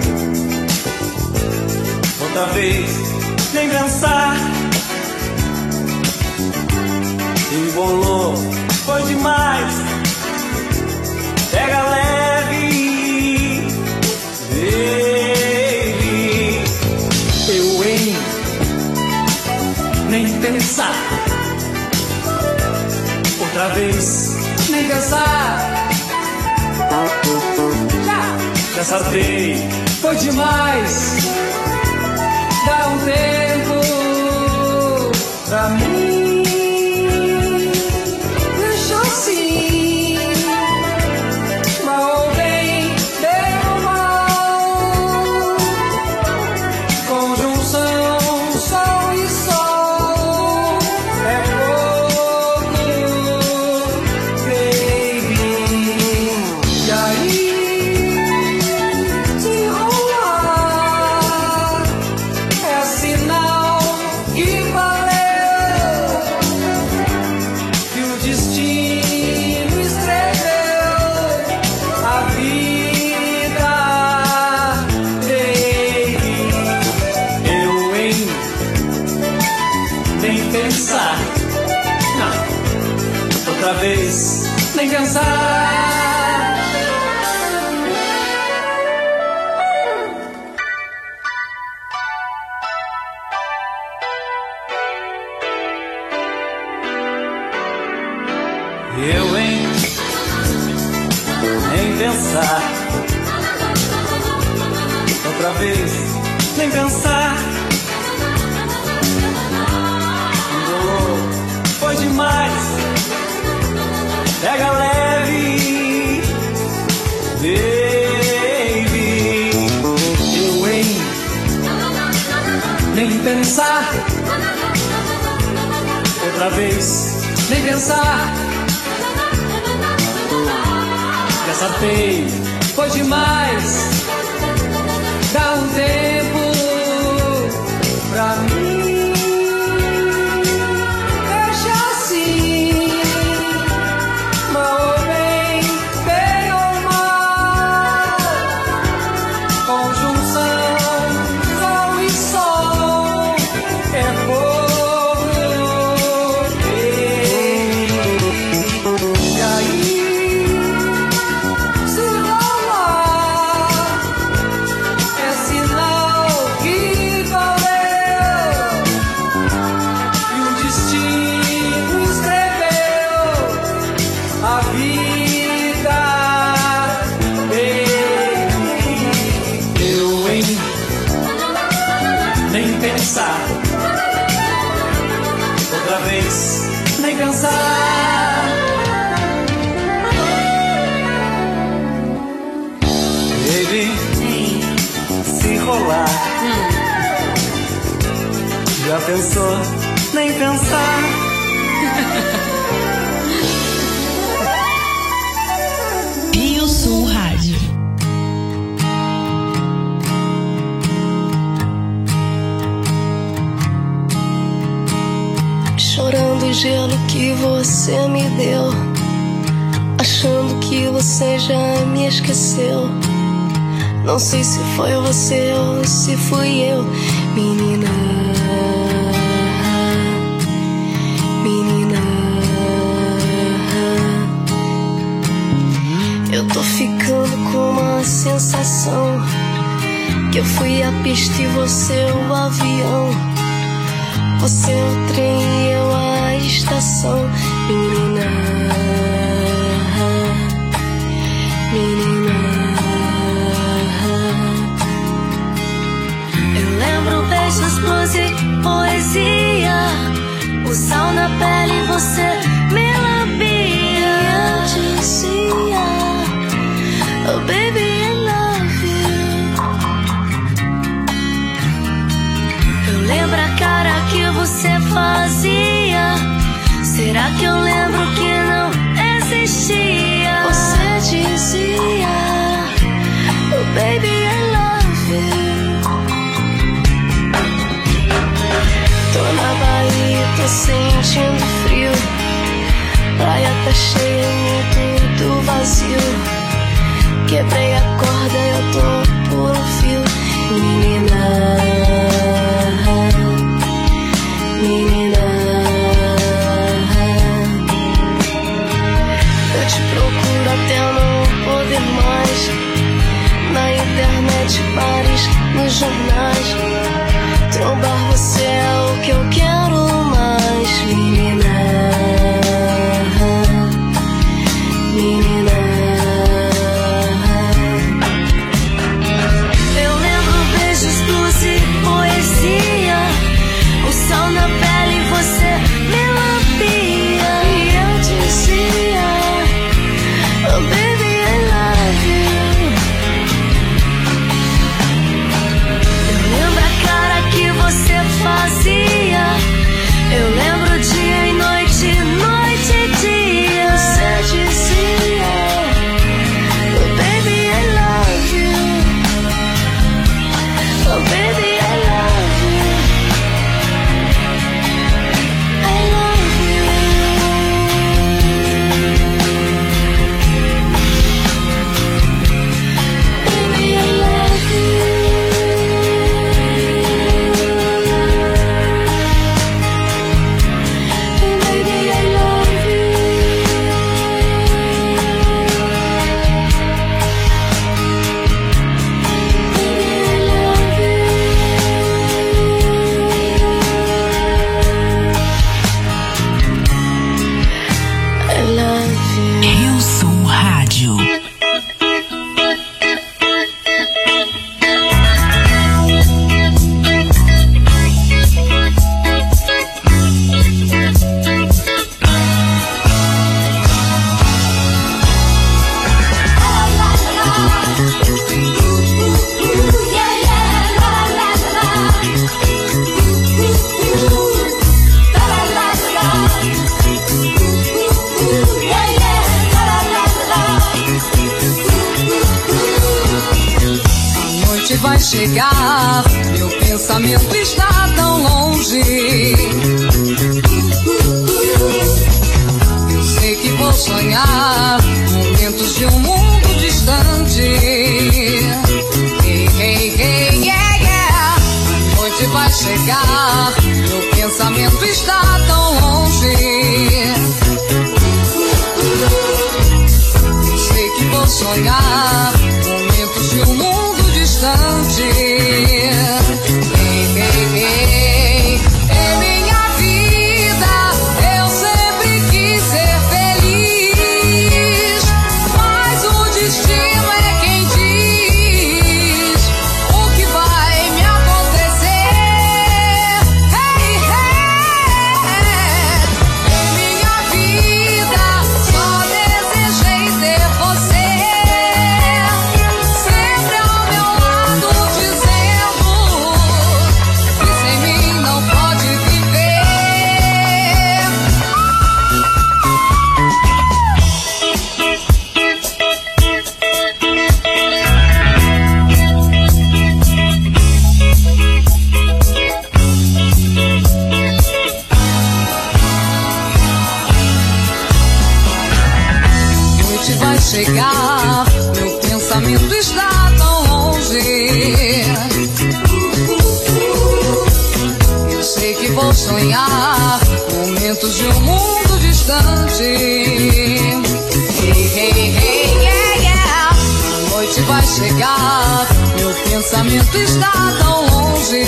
[SPEAKER 13] outra vez nem pensar. Embolou, foi demais. Pega leve, baby. Eu nem pensar, outra vez nem pensar. Já saltei, foi demais. Dá um tempo pra mim. Deixa assim, mal ou bem, bem ou mal. Conjunção, sol e sol é pouco, baby. E aí?
[SPEAKER 7] nem pensar. Eu, hein? Nem pensar. Outra vez, nem pensar. Foi demais. Pega leve, baby. Eu, hein? Nem pensar. Outra vez, nem pensar. Desartei, foi demais. Dá um tempo pra mim. Deixa assim, mal ou bem, bem ou mal. Conjunção, sol e sol é fogo. E aí? Outra vez, nem pensar. Baby, se rolar, já pensou? Nem pensar.
[SPEAKER 14] Rio Sul Rádio.
[SPEAKER 15] Chorando o gelo que você me deu, achando que você já me esqueceu. Não sei se foi você ou se fui eu, menina. Menina, eu tô ficando com uma sensação que eu fui a pista e você o avião. Você é o trem e eu a estação. Menina, menina. Eu lembro beijos, blues e poesia, o sol na pele e você me lambia. Eu dizia, oh baby, I love you. Eu lembro a cara que você fazia. Será que eu lembro que não existia? Você dizia, oh baby, I love you. Tô na Bahia, tô sentindo frio. Praia tá cheia e tudo vazio. Quebrei a corda, eu tô por um fio. Menina, menina, eu te procuro até não poder mais. Na internet, bares, nos jornais. Trombar você é o que eu quero mais. Menina, menina. Eu lembro beijo,
[SPEAKER 4] vai chegar? Meu pensamento está tão longe. Eu sei que vou sonhar momentos de um mundo distante. Hey, hey, hey, yeah, yeah. A noite vai chegar. Meu pensamento está tão longe. Eu sei que vou sonhar momentos de um mundo distante. Hey, hey, hey. Em minha vida eu sempre quis ser feliz, mas o destino é quem diz o que vai me acontecer. Hey, hey. Em minha vida só desejei ter você sempre ao meu lado, dizendo que sem mim não pode viver. Noite vai chegar, meu pensamento está tão longe. Eu sei que vou sonhar momentos de um mundo distante. Hey, hey, hey, yeah, yeah. A noite vai chegar, meu pensamento está tão longe.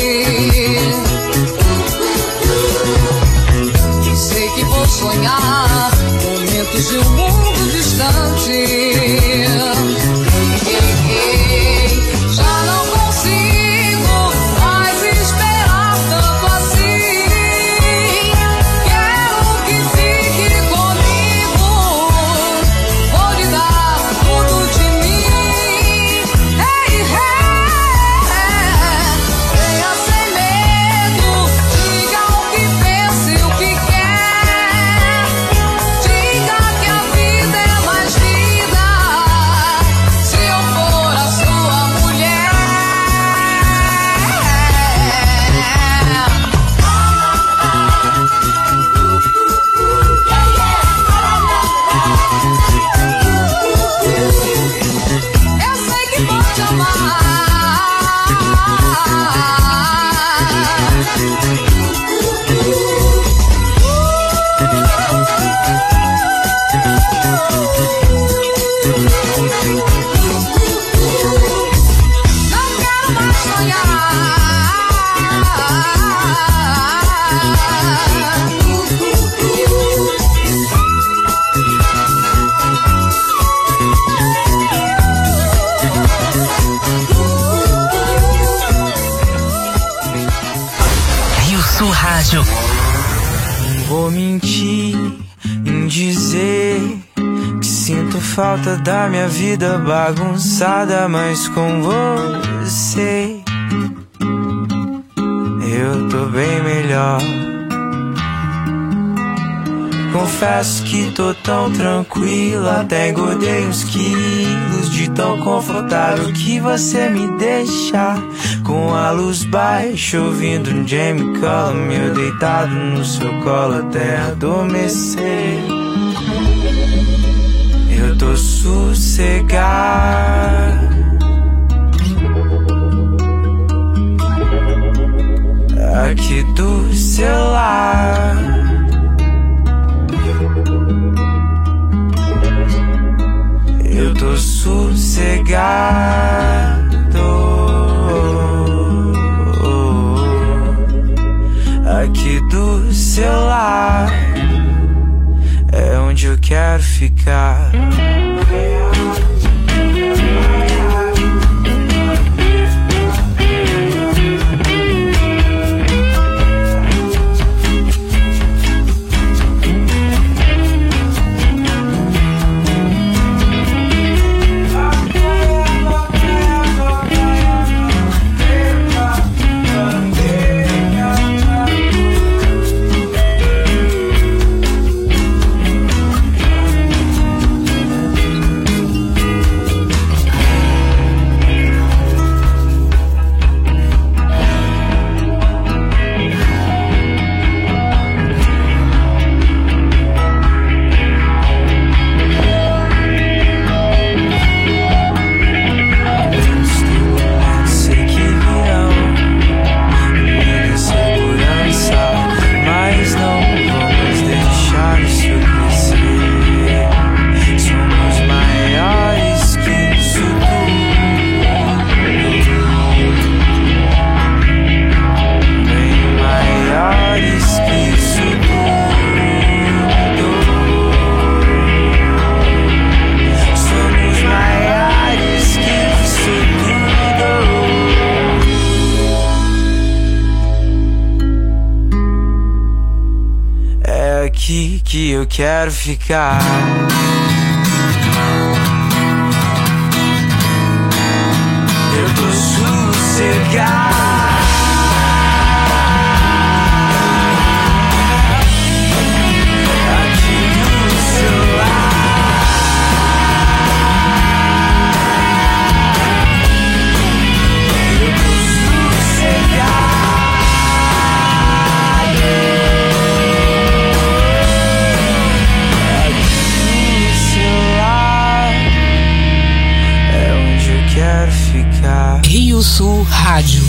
[SPEAKER 4] Eu sei que vou sonhar momentos de um mundo distante. Hey, hey, hey. Já não consigo mais esperar tanto assim. Quero que fique comigo. Vou lhe dar tudo de mim. Hey, hey. Venha sem medo, diga o que pensa e o que quer. Diga que a vida é mais vida se eu for a sua mulher. Eu sei que vou te amar. Não quero mais sonhar.
[SPEAKER 3] Rio Sul Rádio.
[SPEAKER 10] Vou mentir em dizer que sinto falta da minha vida bagunçada, mas com você eu tô bem melhor. Confesso que tô tão tranquila, até engordei uns quilos de tão confortável que você me deixa. Com a luz baixa, ouvindo um Jamie Cullum, eu deitado no seu colo até adormecer. Eu tô sossegado aqui do seu lado. Eu tô sossegado aqui do seu lado. É onde eu quero ficar. aqui que eu quero ficar. Eu tô sossegado.
[SPEAKER 3] Rio Sul Rádio.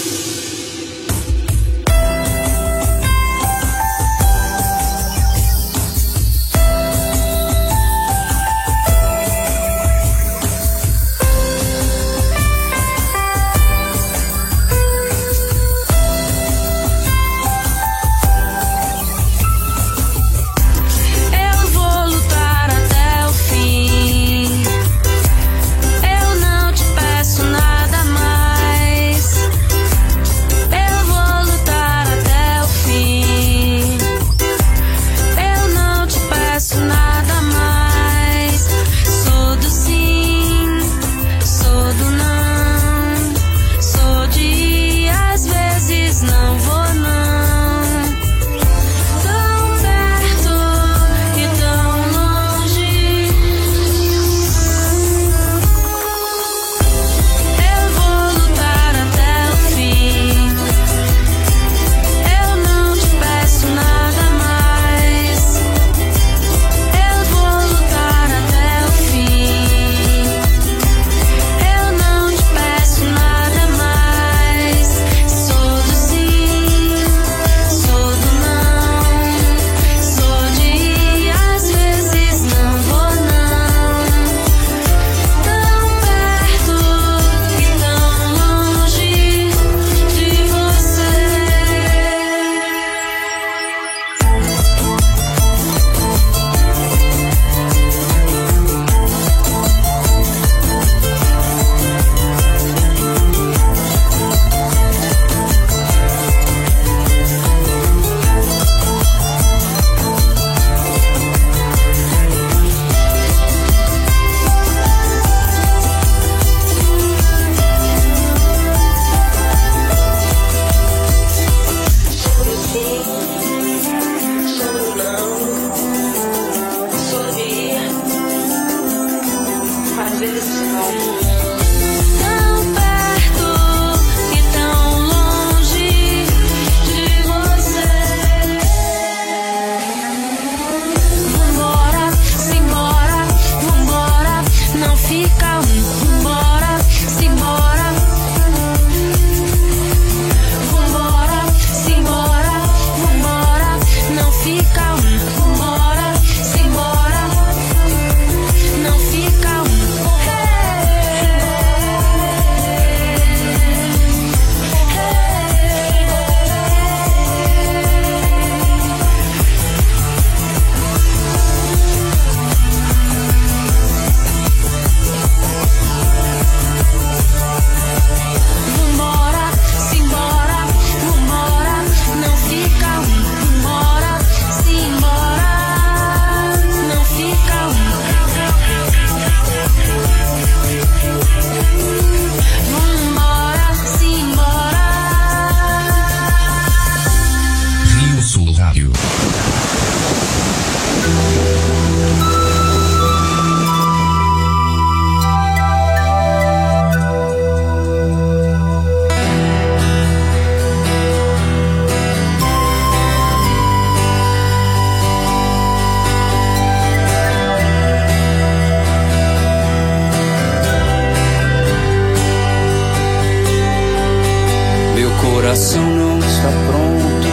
[SPEAKER 11] coração não está pronto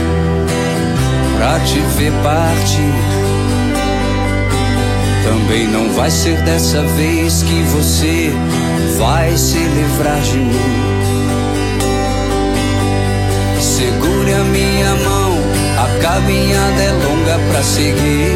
[SPEAKER 11] pra te ver partir. Também não vai ser dessa vez que você vai se livrar de mim. Segure a minha mão, a caminhada é longa pra seguir.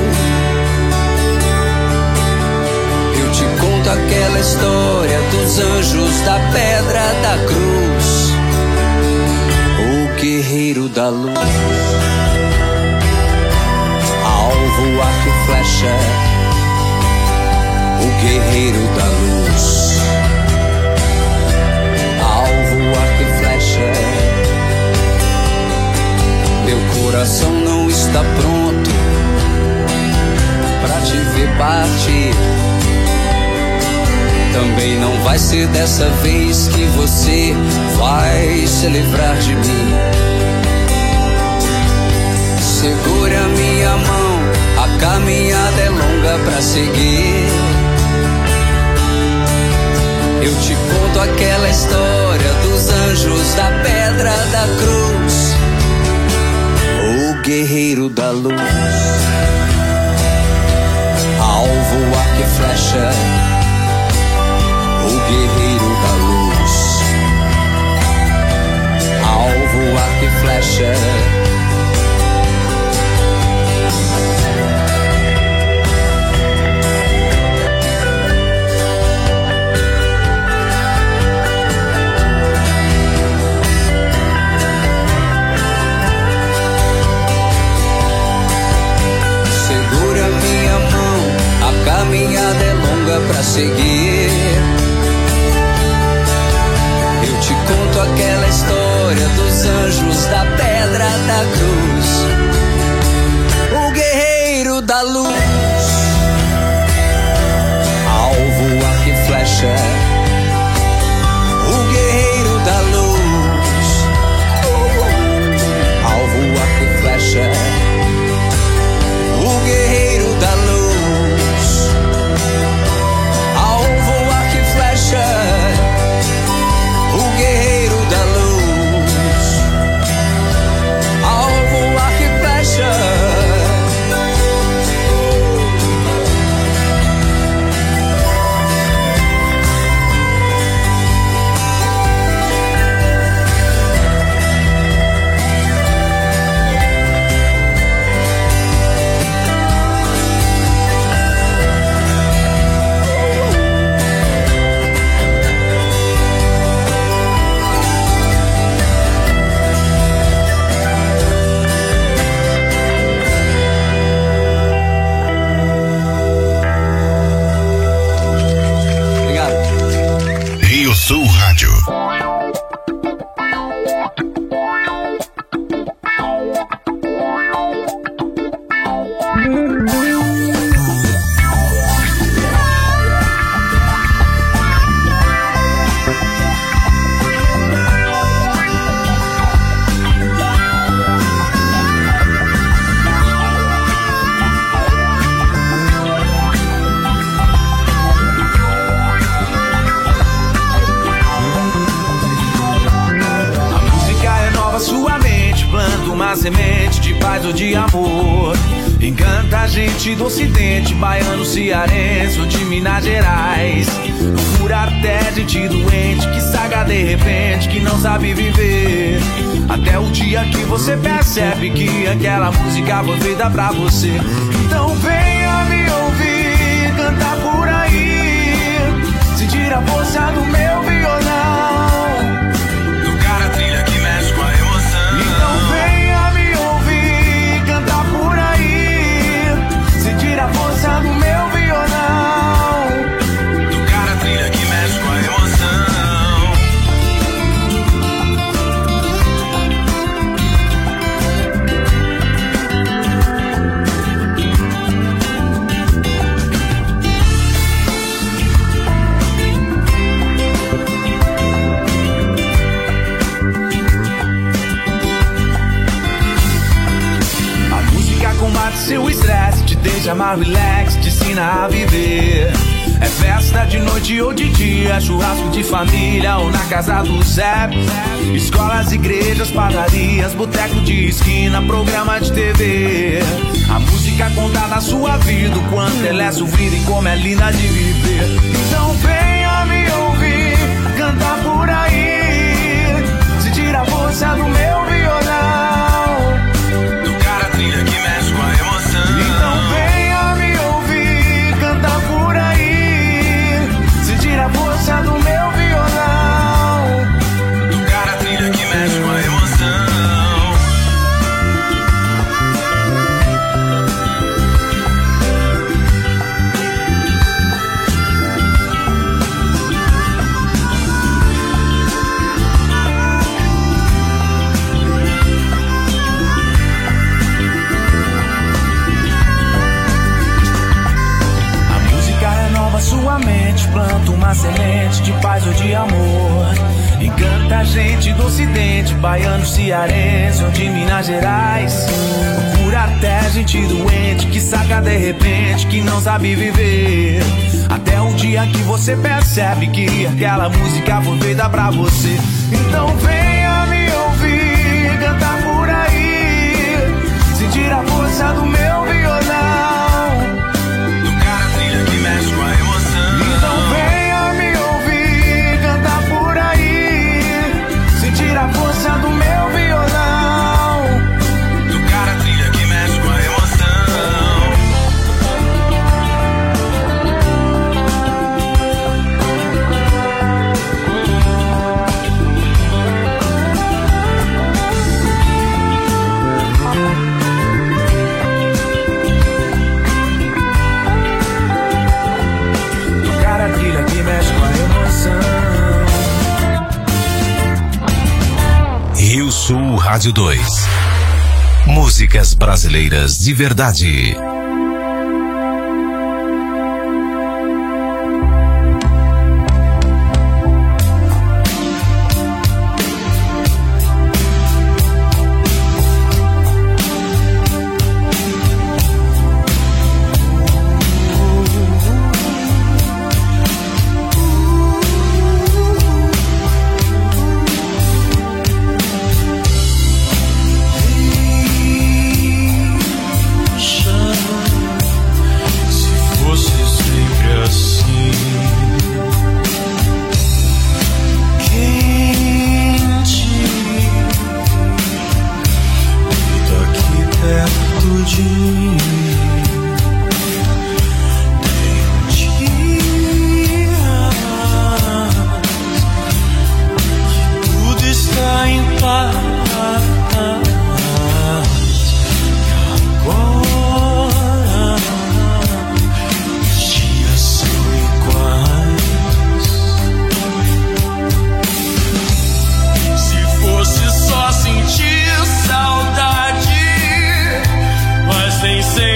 [SPEAKER 11] Eu te conto aquela história dos anjos, da pedra, da cruz, o guerreiro da luz. alvo, arco e flecha, o guerreiro da luz. Alvo, arco e flecha, meu coração não está pronto pra te ver partir. Também não vai ser dessa vez que você vai se livrar de mim. Segura minha mão, a caminhada é longa pra seguir. Eu te conto aquela história dos anjos, da pedra, da cruz, o guerreiro da luz. Alvo, arco e flecha, o guerreiro da luz. Alvo, arco e flecha, segura minha mão, a caminhada é longa pra seguir. Eu te conto aquela história dos anjos, da pedra, da cruz, o guerreiro da luz. Alvo, arco e flecha, o guerreiro da luz. Alvo, arco e flecha, o guerreiro da luz. Alvo, arco e flecha, o guerreiro da luz. Alvo, arco e flecha.
[SPEAKER 1] Rio Sul Rádio.
[SPEAKER 16] Semente de paz ou de amor, encanta a gente do ocidente, baiano, cearense ou de Minas Gerais. Cura até gente doente que saga de repente, que não sabe viver. Até o dia que você percebe que aquela música foi feita pra você. Então venha me ouvir, cantar por aí, sentir a força do meu violão, tocar a trilha que mexe com a emoção. Então venha me ouvir, cantar por aí, sentir a força do meu violão, tocar a trilha que mexe com a emoção. Combate seu estresse, te deixa mais relax, te ensina a viver. É festa de noite ou de dia, churrasco de família ou na casa do Zé. Escolas, igrejas, padarias, boteco de esquina, programa de TV. A música conta da sua vida, o quanto ela é sofrida e como é linda de viver. Então venha me ouvir, cantar por aí, sentir a força do meu violão, tocar a trilha que mexe com a emoção. Então venha me ouvir, cantar por aí, sentir a força do meu violão, tocar a trilha que mexe com a emoção. canto de amor. E canta gente do ocidente, baiano, cearense ou de Minas Gerais. Cura até gente doente que saca de repente, que não sabe viver. Até o dia que você percebe que aquela música foi feita pra você. Então venha me ouvir, cantar por aí, sentir a força do meu violão, tocar a trilha que mexe com a emoção. Então venha me ouvir, cantar por aí, sentir a força do meu violão, tocar a trilha que mexe com a emoção.
[SPEAKER 1] Rio Sul Rádio 2. Músicas brasileiras de verdade.
[SPEAKER 17] Sem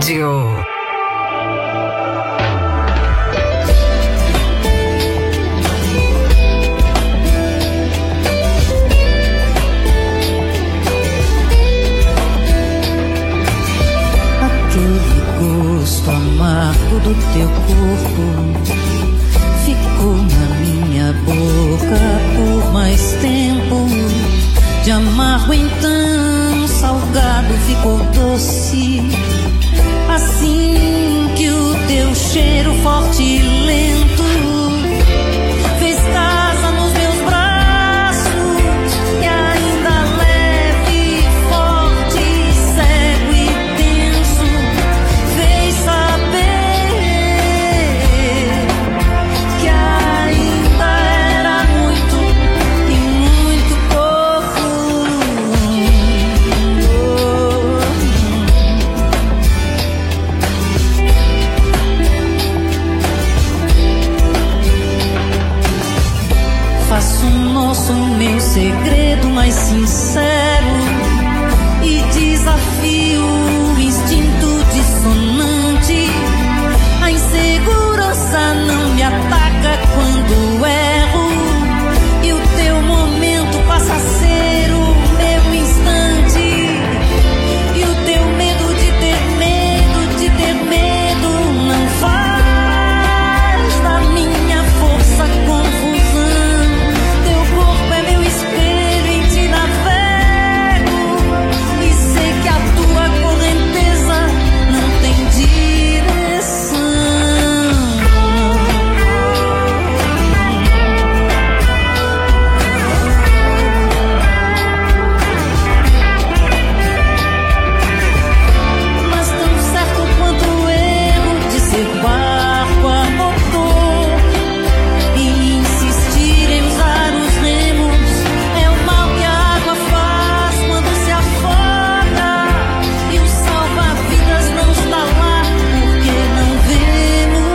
[SPEAKER 3] Rádio.
[SPEAKER 17] Gosto amargo do teu corpo ficou na minha boca por mais tempo. De amargo então salgado ficou doce, assim que o teu cheiro forte e lento fez casa nos meus braços, e ainda leve, forte, cego e tenso fez saber que ainda era muito e muito pouco. Faço nosso meu segredo mais sincero e desafio o instinto dissonante. A insegurança não me ataca quando erro, e o teu momento passa a ser o meu instante. E o teu medo de ter medo não faz da minha força confusão. Teu corpo é meu espelho, em ti navego, e sei que a tua correnteza não tem direção. Mas tão certo quanto o erro de ser barco a motor e insistir em usar os remos é o mal que a água faz quando se afoga, e o salva-vidas não está lá porque não vemos.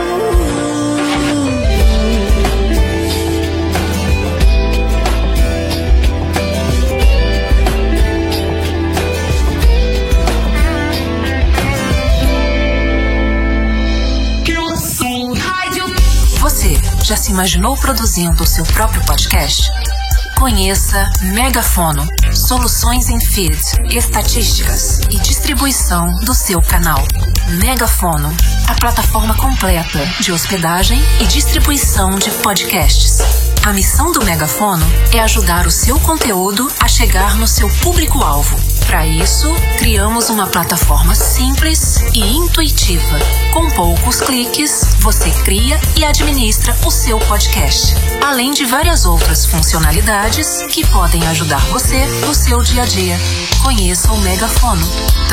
[SPEAKER 3] Você já se imaginou produzindo o seu próprio podcast? Conheça Megafono, soluções em feed, estatísticas e distribuição do seu canal. Megafono, a plataforma completa de hospedagem e distribuição de podcasts. A missão do Megafono é ajudar o seu conteúdo a chegar no seu público-alvo. Para isso, criamos uma plataforma simples e intuitiva. Com poucos cliques, você cria e administra o seu podcast, além de várias outras funcionalidades que podem ajudar você no seu dia a dia. Conheça o Megafono,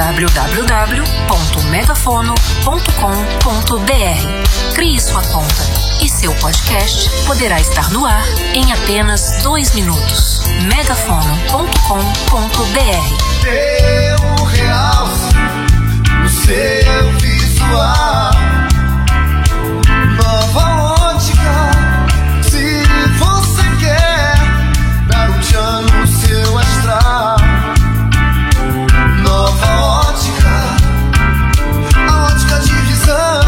[SPEAKER 3] www.megafono.com.br. Crie sua conta e seu podcast poderá estar no ar em apenas 2 minutos. megafono.com.br.
[SPEAKER 2] Teu realce no seu visual, nova ótica. Se você quer dar um tchan no seu astral, nova ótica, a ótica de visão,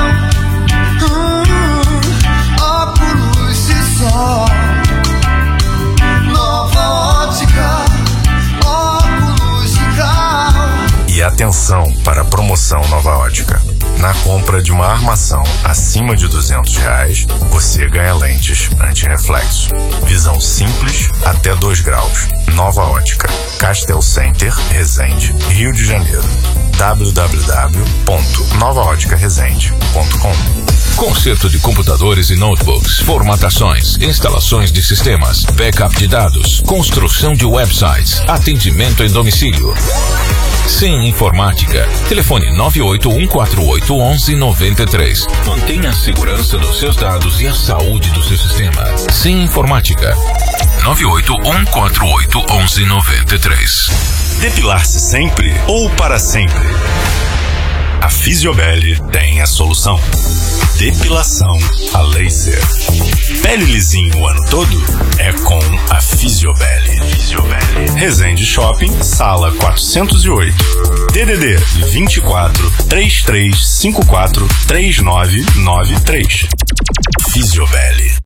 [SPEAKER 2] óculos de sol. Nova ótica, óculos de grau.
[SPEAKER 1] E atenção para a promoção Nova Ótica. Na compra de uma armação acima de R$200, você ganha lentes anti-reflexo. Visão simples até 2 graus. Nova Ótica. Castel Center, Resende, Rio de Janeiro. www.novaóticaresende.com.
[SPEAKER 18] Conserto de computadores e notebooks, formatações, instalações de sistemas, backup de dados, construção de websites, atendimento em domicílio. Sim Informática. Telefone 981481193. Mantenha a segurança dos seus dados e a saúde do seu sistema. Sim Informática. 981481193.
[SPEAKER 1] Depilar-se sempre ou para sempre? A Fisiobel tem a solução. Depilação a laser. Pele lisinho o ano todo? É com a Fisiobel. Resende Shopping, sala 408. DDD 24 3354 3993. Fisiobel.